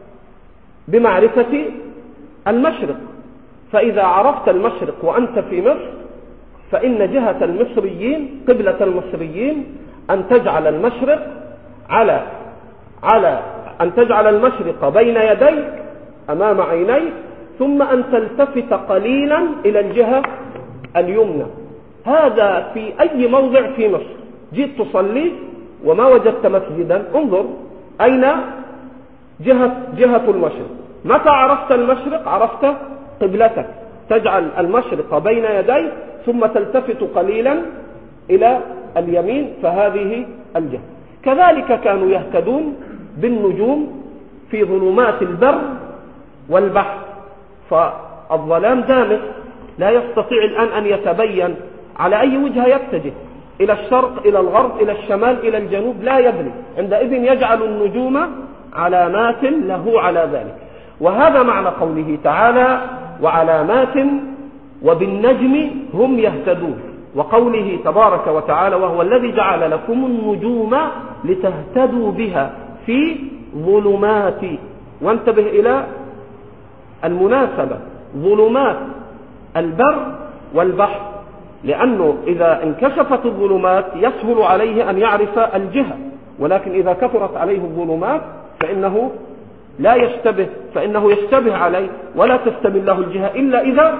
بمعرفة المشرق. فإذا عرفت المشرق وأنت في مصر فإن جهة المصريين قبلة المصريين أن تجعل المشرق على على أن تجعل المشرق بين يديك أمام عينيك، ثم أن تلتفت قليلا إلى الجهة اليمنى. هذا في أي موضع في مصر جيت تصلي وما وجدت مسجدا، انظر أين جهة جهة المشرق. متى عرفت المشرق عرفت قبلتك، تجعل المشرق بين يديك ثم تلتفت قليلا إلى اليمين، فهذه الجهة. كذلك كانوا يهتدون بالنجوم في ظلمات البر والبحر، فالظلام دامس لا يستطيع الآن أن يتبين على أي وجهة يتجه، إلى الشرق إلى الغرب إلى الشمال إلى الجنوب، لا يدري. عندئذ يجعل النجوم علامات له على ذلك. وهذا معنى قوله تعالى وعلامات وبالنجم هم يهتدون، وقوله تبارك وتعالى وهو الذي جعل لكم النجوم لتهتدوا بها في ظلمات. وانتبه إلى المناسبة، ظلمات البر والبحر، لأنه إذا انكشفت الظلمات يسهل عليه أن يعرف الجهة، ولكن إذا كثرت عليه الظلمات فإنه لا يشتبه فإنه يشتبه عليه ولا تستبين له الجهة إلا إذا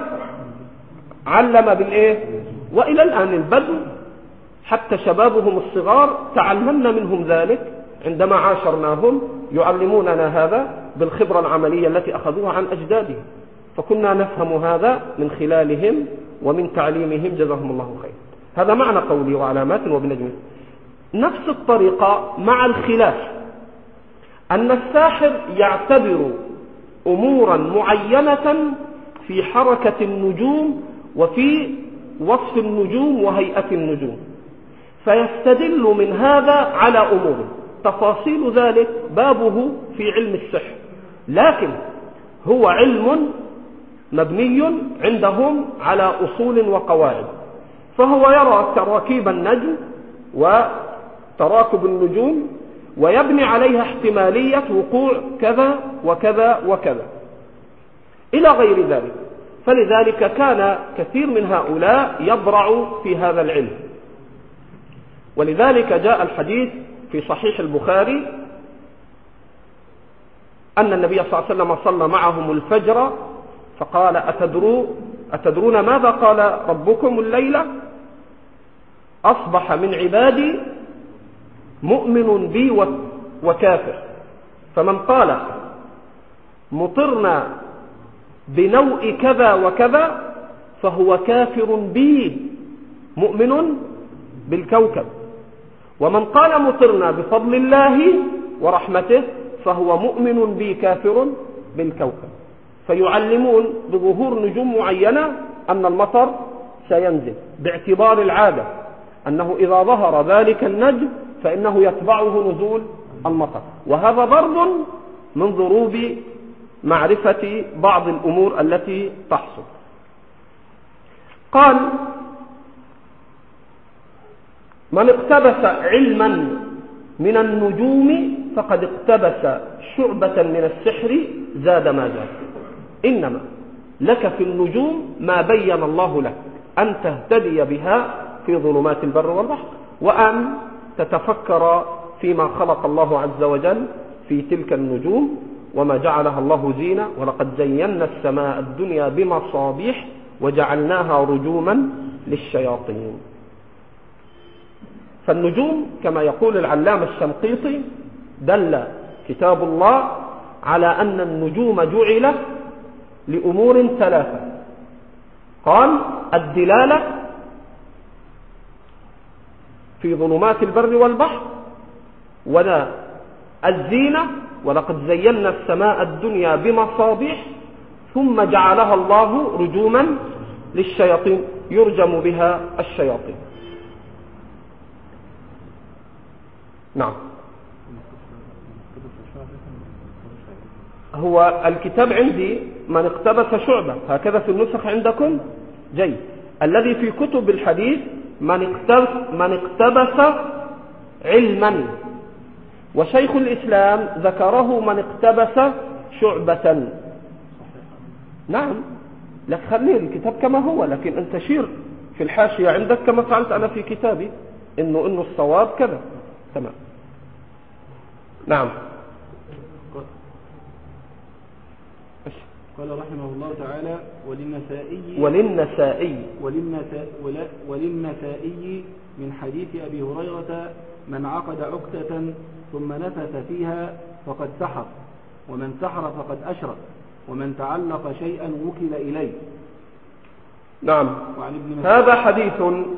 علم بالإيه. وإلى الآن البدو حتى شبابهم الصغار تعلمنا منهم ذلك عندما عاشرناهم، يعلموننا هذا بالخبرة العملية التي أخذوها عن أجدادهم، فكنا نفهم هذا من خلالهم ومن تعليمهم جزاهم الله خير. هذا معنى قولي وعلامات وبالنجم. نفس الطريقة مع الخلاف، أن الساحر يعتبر أمورا معينة في حركة النجوم وفي وصف النجوم وهيئة النجوم، فيستدل من هذا على أمور تفاصيل ذلك بابه في علم السحر، لكن هو علم مبني عندهم على أصول وقواعد. فهو يرى تراكيب النجم وتراكب النجوم ويبني عليها احتمالية وقوع كذا وكذا وكذا إلى غير ذلك. فلذلك كان كثير من هؤلاء يبرع في هذا العلم. ولذلك جاء الحديث في صحيح البخاري أن النبي صلى الله عليه وسلم صلى معهم الفجر فقال أتدرون, أتدرون ماذا قال ربكم الليلة؟ أصبح من عبادي مؤمن بي وكافر، فمن قال مطرنا بنوء كذا وكذا فهو كافر بي مؤمن بالكوكب، ومن قال مطرنا بفضل الله ورحمته فهو مؤمن بي كافر بالكوكب. فيعلمون بظهور نجوم معينة أن المطر سينزل، باعتبار العادة أنه إذا ظهر ذلك النجم فإنه يتبعه نزول المطر. وهذا ضرب من ضروب معرفة بعض الأمور التي تحصل. قال: من اقتبس علما من النجوم فقد اقتبس شعبة من السحر زاد ما زاد. إنما لك في النجوم ما بين الله لك أن تهتدي بها في ظلمات البر والبحر، وأن تتفكر فيما خلق الله عز وجل في تلك النجوم وما جعلها الله زينة. ولقد زينا السماء الدنيا بمصابيح وجعلناها رجوما للشياطين. فالنجوم كما يقول العلامة الشنقيطي دل كتاب الله على أن النجوم جعلت لأمور ثلاثة. قال: الدلالة في ظلمات البر والبحر، ولا الزينة ولقد زينا السماء الدنيا بمصابيح، ثم جعلها الله رجوما للشياطين يرجم بها الشياطين. نعم. هو الكتاب عندي من اقتبس شعبة، هكذا في النسخ عندكم؟ جيد. الذي في كتب الحديث من اقتبس, من اقتبس علما، وشيخ الإسلام ذكره من اقتبس شعبة. نعم، لك خليه الكتاب كما هو، لكن أنت شير في الحاشية عندك كما فعلت أنا في كتابي إنه إنه الصواب كذا. تمام. نعم. قال رحمه الله تعالى: وللنسائي وللنسائي وللنسائي من حديث أبي هريرة: من عقد عقدة ثم نفث فيها فقد سحر، ومن سحر فقد أشرك، ومن تعلق شيئا وكل إليه. نعم. هذا حديث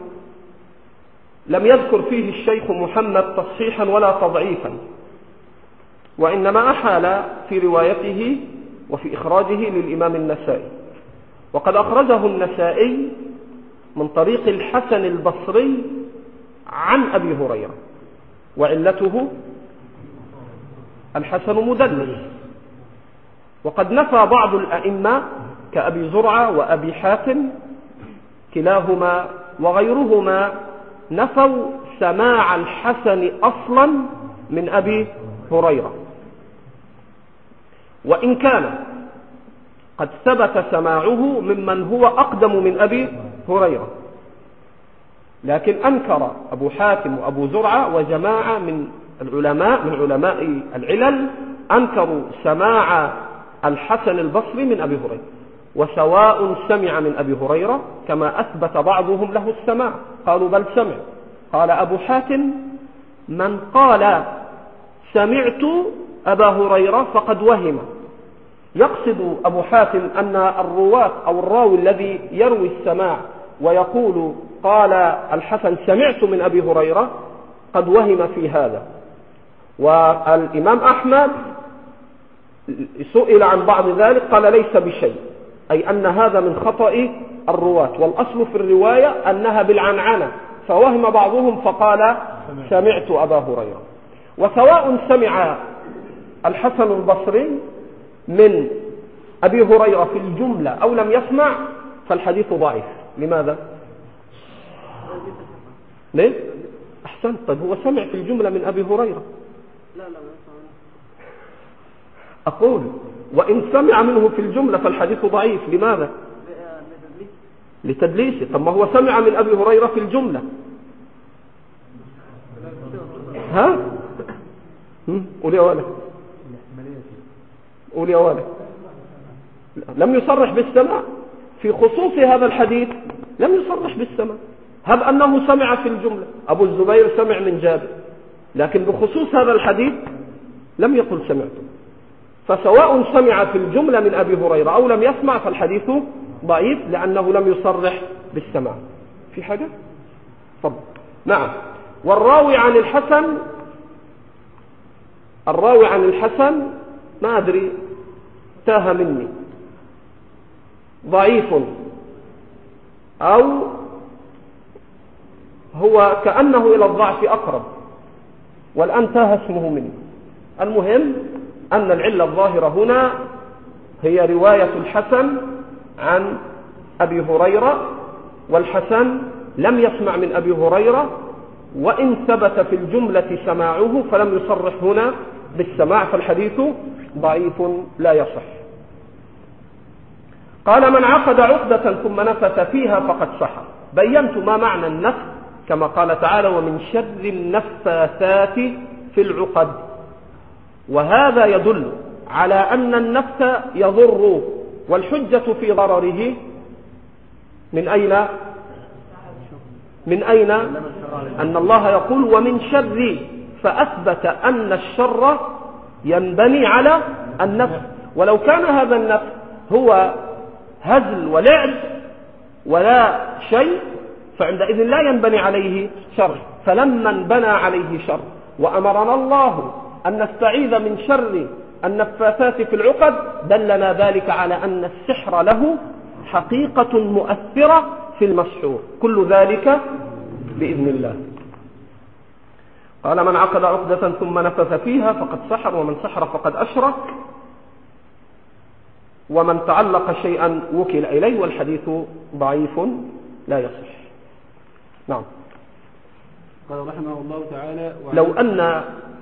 لم يذكر فيه الشيخ محمد تصحيحا ولا تضعيفا، وإنما أحال في روايته وفي إخراجه للإمام النسائي. وقد أخرجه النسائي من طريق الحسن البصري عن أبي هريرة، وعلته الحسن مدلس. وقد نفى بعض الأئمة كأبي زرعة وأبي حاتم كلاهما وغيرهما نفوا سماع الحسن أصلا من أبي هريرة، وإن كان قد ثبت سماعه ممن هو أقدم من أبي هريرة، لكن أنكر أبو حاتم وأبو زرعة وجماعة من العلماء من علماء العلل أنكروا سماع الحسن البصري من أبي هريرة. وسواء سمع من أبي هريرة كما أثبت بعضهم له السماع، قالوا بل سمع. قال أبو حاتم: من قال سمعت أبا هريرة فقد وهم. يقصد أبو حاتم أن الرواة أو الراوي الذي يروي السماع ويقول قال الحسن سمعت من أبي هريرة قد وهم في هذا. والإمام أحمد سئل عن بعض ذلك قال ليس بشيء، أي أن هذا من خطأ الرواة، والأصل في الرواية أنها بالعنعنة، فوهم بعضهم فقال سمعت أبا هريرة. وسواء سمع الحسن البصري من أبي هريرة في الجملة أو لم يسمع فالحديث ضعيف. لماذا؟ ليه؟ أحسنت. طيب هو سمع في الجملة من أبي هريرة؟ لا لا أقول وإن سمع منه في الجملة فالحديث ضعيف. لماذا؟ لتدليسه. طب ما هو سمع من أبي هريرة في الجملة. ها؟ قول يا ولد، قول يا ولد. لم يصرح بالسمع في خصوص هذا الحديث، لم يصرح بالسمع. هب أنه سمع في الجملة، أبو الزبير سمع من جابر، لكن بخصوص هذا الحديث لم يقل سمعته. فسواء سمع في الجملة من أبي هريرة أو لم يسمع فالحديث ضعيف لأنه لم يصرح بالسمع. في حاجة؟ طب نعم. والراوي عن الحسن الراوي عن الحسن ما أدري تاه مني، ضعيف أو هو كأنه إلى الضعف أقرب، والآن تاه اسمه منه. المهم أن العلة الظاهرة هنا هي رواية الحسن عن أبي هريرة، والحسن لم يسمع من أبي هريرة، وإن ثبت في الجملة سماعه فلم يصرح هنا بالسماع، فالحديث ضعيف لا يصح. قال من عقد عقدة ثم نفث فيها فقد سحر. بينت ما معنى النفث كما قال تعالى ومن شر النفاثات في العقد، وهذا يدل على أن النفث يضر، والحجة في ضرره من أين؟ من أين؟ أن الله يقول ومن شر، فأثبت أن الشر ينبني على النفث، ولو كان هذا النفث هو هزل ولعب ولا شيء فعندئذ لا ينبني عليه شر. فلما انبنى عليه شر وأمرنا الله أن نستعيذ من شر النفاثات في العقد، دلنا ذلك على أن السحر له حقيقة مؤثرة في المسحور، كل ذلك بإذن الله. قال من عقد عقدة ثم نفث فيها فقد سحر، ومن سحر فقد أشرك، ومن تعلق شيئا وكل إليه، والحديث ضعيف لا يصح. نعم. قال رحمه الله تعالى لو أن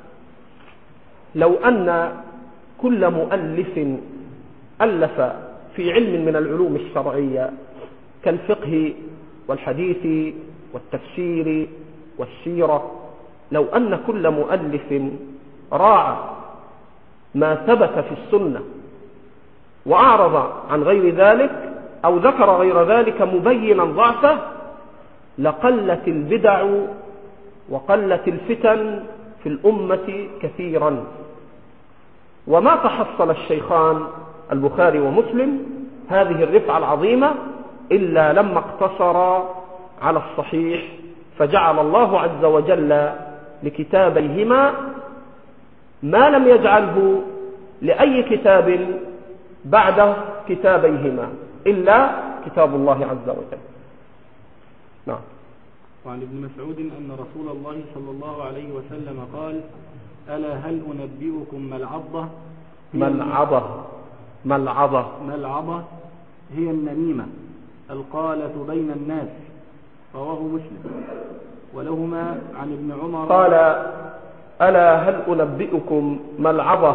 لو أن كل مؤلف ألف في علم من العلوم الشرعية كالفقه والحديث والتفسير والسيرة، لو أن كل مؤلف راعى ما ثبت في السنة وأعرض عن غير ذلك أو ذكر غير ذلك مبينا ضعفه، لقلت البدع وقلت الفتن في الأمة كثيرا. وما تحصل الشيخان البخاري ومسلم هذه الرفعة العظيمة إلا لما اقتصرا على الصحيح، فجعل الله عز وجل لكتابيهما ما لم يجعله لأي كتاب بعد كتابيهما إلا كتاب الله عز وجل. نعم. وعن ابن مسعود أن رسول الله صلى الله عليه وسلم قال ألا هل أنبئكم ما العضة؟ ما العضة ما العضة ما العضة هي النميمة القالة بين الناس، رواه مسلم. ولهما عن ابن عمر قال ألا هل أنبئكم ما العضة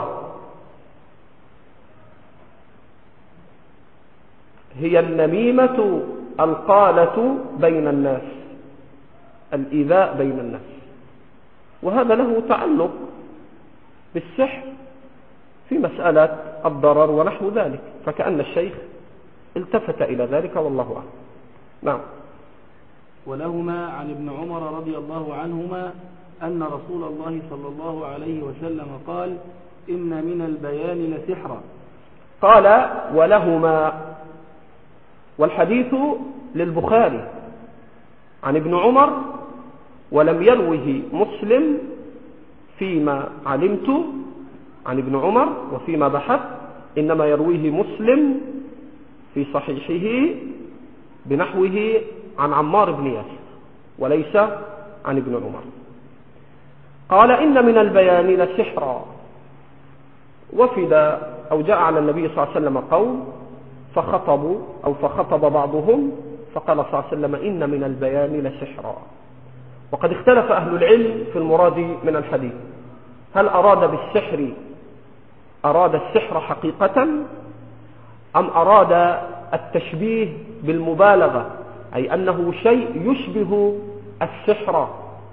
هي النميمة القالة بين الناس، الإيذاء بين الناس. وهذا له تعلق بالسحر في مسألة الضرر ونحو ذلك، فكأن الشيخ التفت إلى ذلك والله أعلم. نعم. ولهما عن ابن عمر رضي الله عنهما أن رسول الله صلى الله عليه وسلم قال إن من البيان لسحرا. قال ولهما، والحديث للبخاري عن ابن عمر، ولم يروه مسلم فيما علمت عن ابن عمر وفيما بحث، إنما يرويه مسلم في صحيحه بنحوه عن عمار بن ياسر وليس عن ابن عمر. قال إن من البيان لسحرا. وفد أو جاء على النبي صلى الله عليه وسلم قوم فخطبوا أو فخطب بعضهم فقال صلى الله عليه وسلم إن من البيان لسحرا. وقد اختلف أهل العلم في المراد من الحديث، هل أراد بالسحر أراد السحر حقيقة أم أراد التشبيه بالمبالغة، أي أنه شيء يشبه السحر،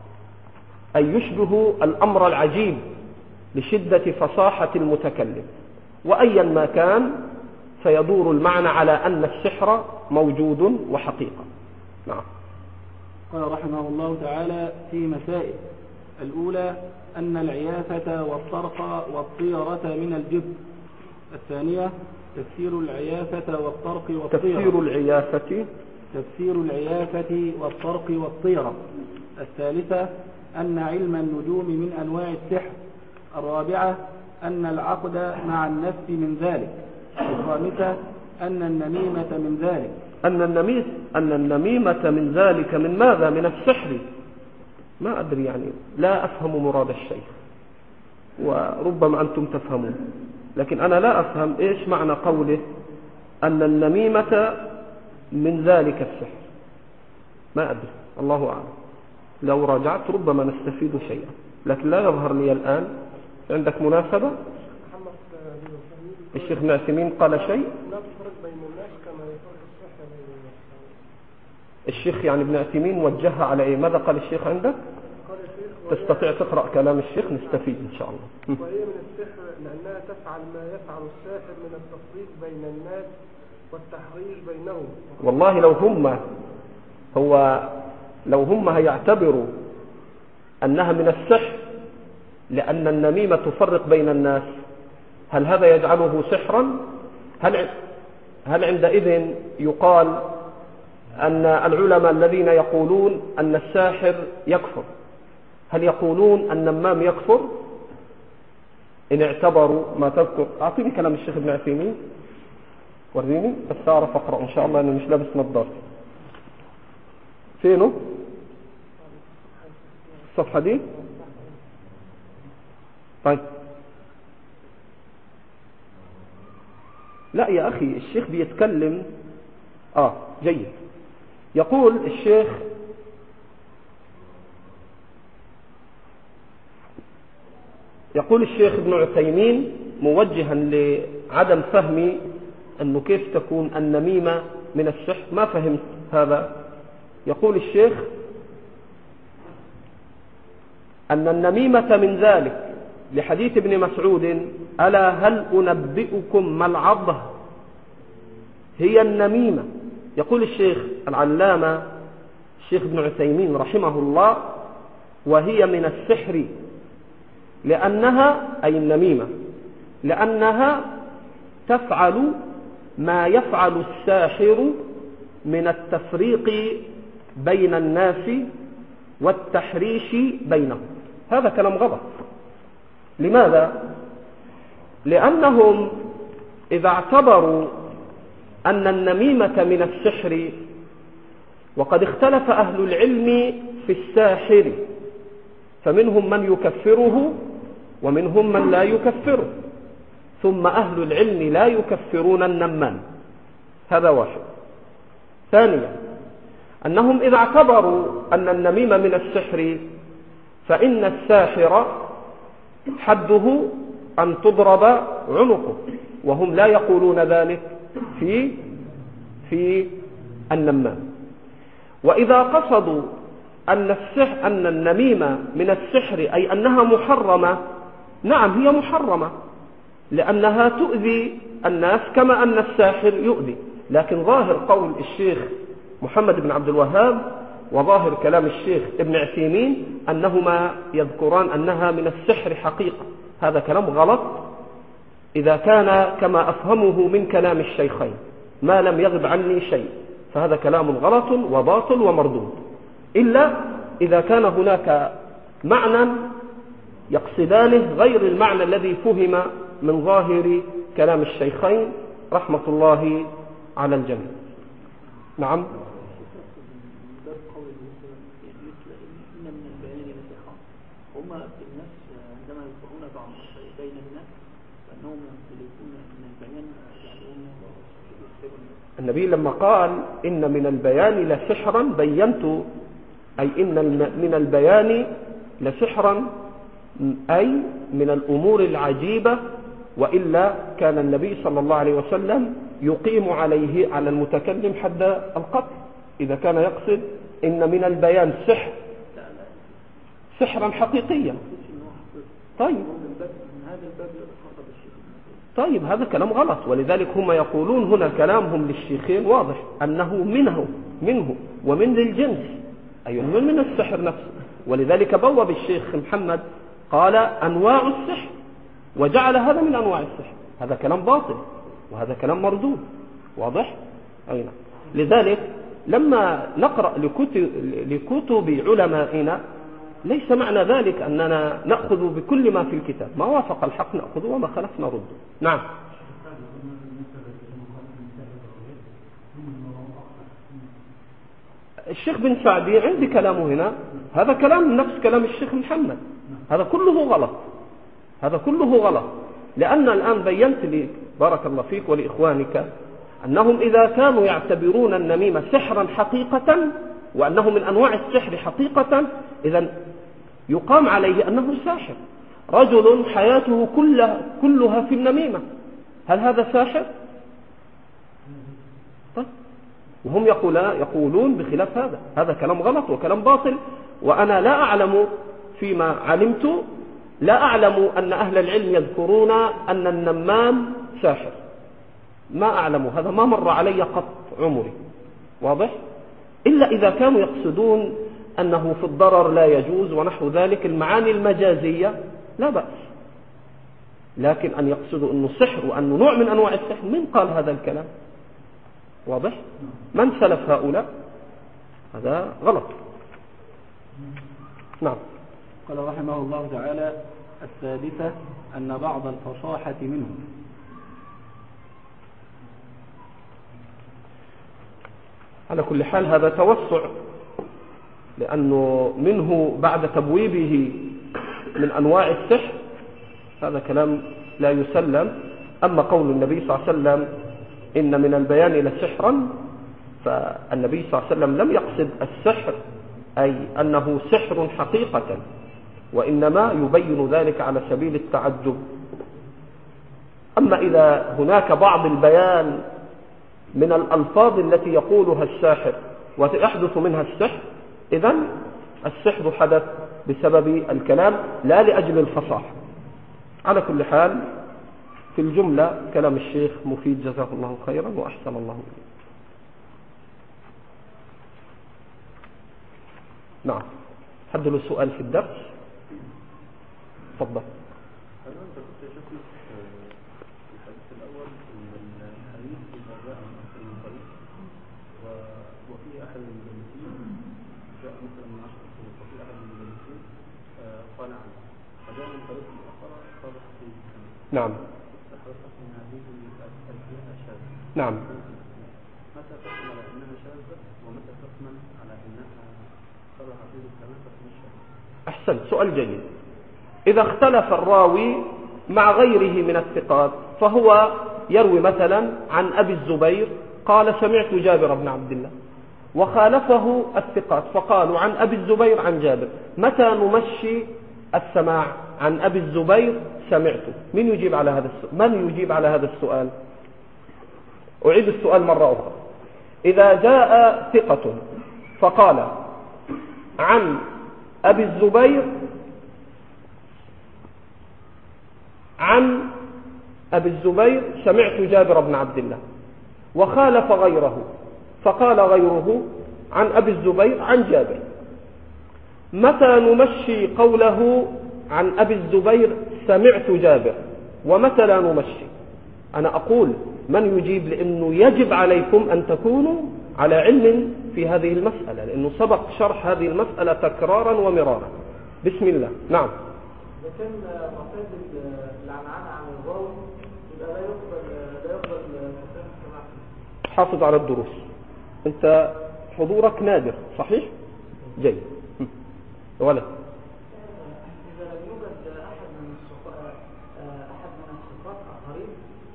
أي يشبه الأمر العجيب لشدة فصاحة المتكلم. وأيا ما كان فيدور المعنى على أن السحر موجود وحقيقة. نعم. قال رحمه الله تعالى في مسائل: الأولى أن العيافة والطرق والطيرة من الجبن. الثانية تفسير العيافة والطرق والطيرة. تفسير العيافة تفسير العيافة والطرق والطيرة. الثالثة أن علم النجوم من أنواع السحر. الرابعة أن العقد مع النفس من ذلك. الخامسة أن النميمة من ذلك أن النميمة أن النميمة من ذلك من ماذا؟ من السحر. ما أدري يعني، لا أفهم مراد الشيخ، وربما أنتم تفهمون، لكن أنا لا أفهم إيش معنى قوله أن النميمة من ذلك السحر. ما أدري، الله أعلم. لو راجعت ربما نستفيد شيئا، لكن لا يظهر لي الآن. عندك مناسبة؟ الشيخ ابن عثيمين قال شيء. الشيخ يعني ابن عثيمين وجهها على ايه؟ ماذا قال الشيخ عندك؟ تستطيع تقرأ كلام الشيخ نستفيد ان شاء الله. وهي من السحر لأنها تفعل ما يفعل الساحر من التفريق بين الناس والتحريش بينهم. والله لو هم هو لو هم هيعتبروا أنها من السحر لأن النميمة تفرق بين الناس، هل هذا يجعله سحرا؟ هل هل عندئذ يقال أن العلماء الذين يقولون أن الساحر يكفر هل يقولون أن النمام يكفر إن اعتبروا ما تذكر؟ أعطيني كلام الشيخ ابن عثيمين، وريني بس أعرف أقرأ إن شاء الله، أنا مش لابس نظارتي. فينه الصفحة دي؟ طيب لا يا أخي، الشيخ بيتكلم آه جيد. يقول الشيخ يقول الشيخ ابن عثيمين موجها لعدم فهمي أنه كيف تكون النميمة من السحر، ما فهمت هذا. يقول الشيخ أن النميمة من ذلك لحديث ابن مسعود: ألا هل أنبئكم ما العضة هي النميمة. يقول الشيخ العلامة الشيخ ابن عثيمين رحمه الله: وهي من السحر لأنها أي النميمة لأنها تفعل ما يفعل الساحر من التفريق بين الناس والتحريش بينهم. هذا كلام غلط. لماذا؟ لأنهم إذا اعتبروا أن النميمة من السحر، وقد اختلف أهل العلم في الساحر، فمنهم من يكفره ومنهم من لا يكفره، ثم أهل العلم لا يكفرون النمام. هذا واحد. ثانيا أنهم إذا اعتبروا أن النميمة من السحر فإن الساحر حده أن تضرب عنقه، وهم لا يقولون ذلك في في النمام. وإذا قصدوا أن السحر أن النميمة من السحر أي أنها محرمة، نعم هي محرمة لأنها تؤذي الناس كما أن الساحر يؤذي، لكن ظاهر قول الشيخ محمد بن عبد الوهاب وظاهر كلام الشيخ ابن عثيمين أنهما يذكران أنها من السحر حقيقة. هذا كلام غلط إذا كان كما أفهمه من كلام الشيخين، ما لم يغب عني شيء، فهذا كلام غلط وباطل ومردود، إلا إذا كان هناك معنى يقصدانه غير المعنى الذي فهم من ظاهر كلام الشيخين رحمة الله على الجميع. نعم. هما الناس عندما يذكرون بعض بين الناس فانهم يختلفون ان البيان يعلمون. النبي لما قال ان من البيان لسحرا بينت، اي ان من البيان لسحرا، اي من الامور العجيبه، والا كان النبي صلى الله عليه وسلم يقيم عليه على المتكلم حد القتل اذا كان يقصد ان من البيان سحر سحرا حقيقيا. طيب طيب هذا كلام غلط، ولذلك هم يقولون هنا كلامهم للشيخين واضح أنه منه منه ومن الجنس، أي من من السحر نفسه. ولذلك بوب الشيخ محمد قال أنواع السحر وجعل هذا من أنواع السحر. هذا كلام باطل وهذا كلام مردود. واضح؟ أين؟ لذلك لما نقرأ لكتب, لكتب علمائنا ليس معنى ذلك أننا نأخذ بكل ما في الكتاب، ما وافق الحق نأخذه وما خلف نرده. نعم. الشيخ بن سعدي عندي كلامه هنا، هذا كلام نفس كلام الشيخ محمد، هذا كله غلط، هذا كله غلط. لأن الآن بينت لي بارك الله فيك ولإخوانك أنهم إذا كانوا يعتبرون النميمة سحرا حقيقة وأنه من أنواع السحر حقيقة، إذن يقام عليه أنه ساحر. رجل حياته كلها, كلها في النميمة، هل هذا ساحر؟ طيب. وهم يقولون بخلاف هذا، هذا كلام غلط وكلام باطل. وأنا لا أعلم فيما علمت، لا أعلم أن أهل العلم يذكرون أن النمام ساحر، ما أعلم، هذا ما مر علي قط عمري، واضح؟ إلا إذا كانوا يقصدون أنه في الضرر لا يجوز ونحو ذلك، المعاني المجازية لا بأس. لكن أن يقصدوا أنه سحر وأنه نوع من أنواع السحر، من قال هذا الكلام؟ واضح؟ من سلف هؤلاء؟ هذا غلط. نعم. قال رحمه الله تعالى: السادسة أن بعض الفصاحة منهم. على كل حال هذا توسع، لأنه منه بعد تبويبه من أنواع السحر، هذا كلام لا يسلم. أما قول النبي صلى الله عليه وسلم إن من البيان لسحرا، فالنبي صلى الله عليه وسلم لم يقصد السحر أي أنه سحر حقيقة، وإنما يبين ذلك على سبيل التعجب. أما إذا هناك بعض البيان من الألفاظ التي يقولها الساحر ويحدث منها السحر، إذن السحر حدث بسبب الكلام لا لأجل الفصاحة. على كل حال في الجملة كلام الشيخ مفيد جزاه الله خيرا وأحسن الله إليه. نعم. حد له سؤال في الدرس؟ تفضل. نعم. نعم. متى تحمل على أنها شاذة ومتى تحمل على أنها صرح فيه الثلاثة من الشاذة؟ أحسن، سؤال جيد. إذا اختلف الراوي مع غيره من الثقات، فهو يروي مثلا عن أبي الزبير قال سمعت جابر بن عبد الله، وخالفه الثقات فقالوا عن أبي الزبير عن جابر، متى نمشي السماع عن أبي الزبير سمعته؟ من يجيب على هذا السؤال؟ من يجيب على هذا السؤال؟ أعيد السؤال مرة أخرى. إذا جاء ثقة فقال عن أبي الزبير عن أبي الزبير سمعت جابر بن عبد الله، وخالف غيره فقال غيره عن أبي الزبير عن جابر، متى نمشي قوله عن أبي الزبير سمعت جابر ومتى لا نمشي؟ أنا أقول من يجيب، لأنه يجب عليكم أن تكونوا على علم في هذه المسألة، لأنه سبق شرح هذه المسألة تكرارا ومرارا. بسم الله. نعم. إذا كان معتاد العنعنة عن الراوي يبقى لا يقبل لا يقبل تصحيح السماع. حافظ على الدروس، أنت حضورك نادر صحيح؟ جيد. ولا إذا لم يوجد أحد من الصفات أحد من الصفات آخرين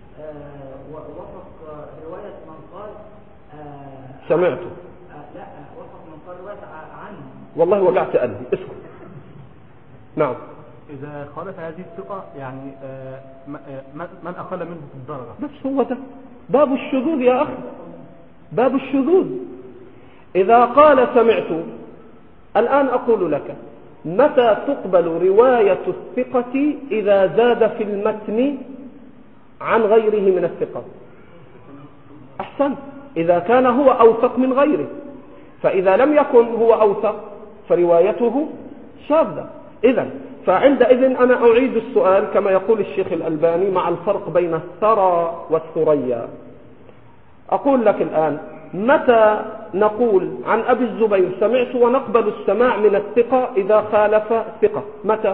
ووفق رواية من قال سمعته، لا وفق من قال رواية عنه، والله وقعت قلبي، اسكت. نعم. إذا خالف هذه الثقة يعني من أقل منه في الدرجة، بس هو ده باب الشذوذ يا أخي، باب الشذوذ. إذا قال سمعت، الآن أقول لك متى تقبل رواية الثقة إذا زاد في المتن عن غيره من الثقة؟ أحسن، إذا كان هو أوثق من غيره، فإذا لم يكن هو أوثق فروايته شاذة. إذن فعندئذ أنا أعيد السؤال كما يقول الشيخ الألباني مع الفرق بين الثرى والثريا. أقول لك الآن متى نقول عن أبي الزبير سمعت ونقبل السماع من الثقة إذا خالف ثقة؟ متى؟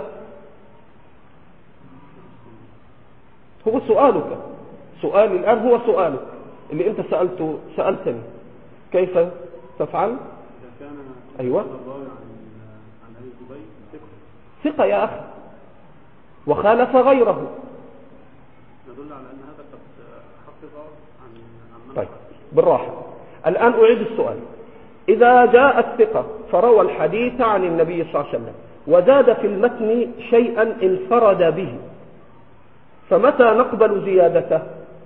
هو سؤالك، سؤالي الآن هو سؤالك اللي أنت سألته سألتني، كيف تفعل؟ إذا كان أيوة الراوي عن عن أبي الزبير ثقة ثقة يا أخي وخالف غيره يدل على أن هذا قد حفظ عن عن من طيب بالراحة الآن أعيد السؤال إذا جاء الثقة فروى الحديث عن النبي صلى الله عليه وسلم وزاد في المتن شيئا انفرد به فمتى نقبل زيادته؟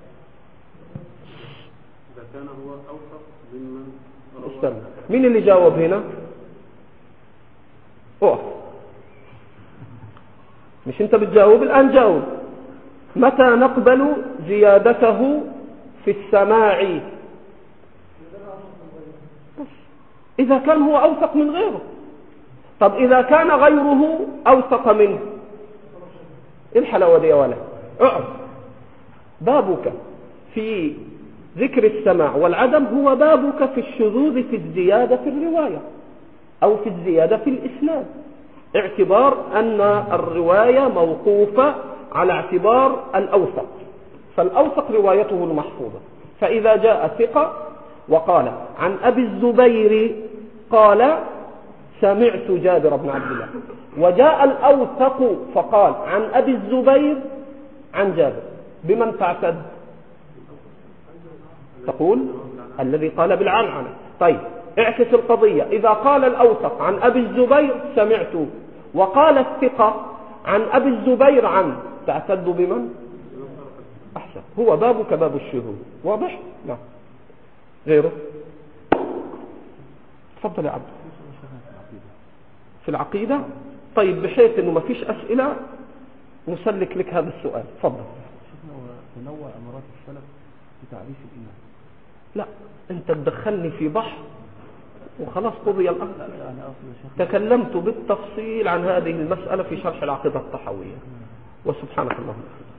إذا كان هو أوثق ممن روى. استنى مين اللي جاوب هنا؟ أوه. مش أنت بتجاوب الآن جاوب متى نقبل زيادته في السماع؟ إذا كان هو أوثق من غيره. طب إذا كان غيره أوثق منه إيه الحلاوة دي يا ولد؟ اقعد. بابك في ذكر السماع والعدم هو بابك في الشذوذ في الزيادة في الرواية أو في الزيادة في الإسناد، اعتبار أن الرواية موقوفة على اعتبار الأوثق، فالأوثق روايته المحفوظة. فإذا جاء ثقة وقال عن أبي الزبير قال سمعت جابر بن عبد الله، وجاء الأوثق فقال عن أبي الزبير عن جابر، بمن تعتد؟ تقول الذي قال بالعنعنة. طيب اعكس القضية، إذا قال الأوثق عن أبي الزبير سمعت وقال الثقة عن أبي الزبير عن، تعتد بمن؟ أحسن، هو بابك باب الشذوذ. واضح؟ نعم. غيره؟ تفضل يا عبد. في العقيدة؟ طيب بحيث انه ما فيش اسئلة نسلك لك هذا السؤال. تفضل. تنوع امارات السلف في تعريف الايمان. لا انت تدخلني في بحر وخلاص قضي الامر. تكلمت بالتفصيل عن هذه المسألة في شرح العقيدة الطحاوية. وسبحانك اللهم وبحمدك.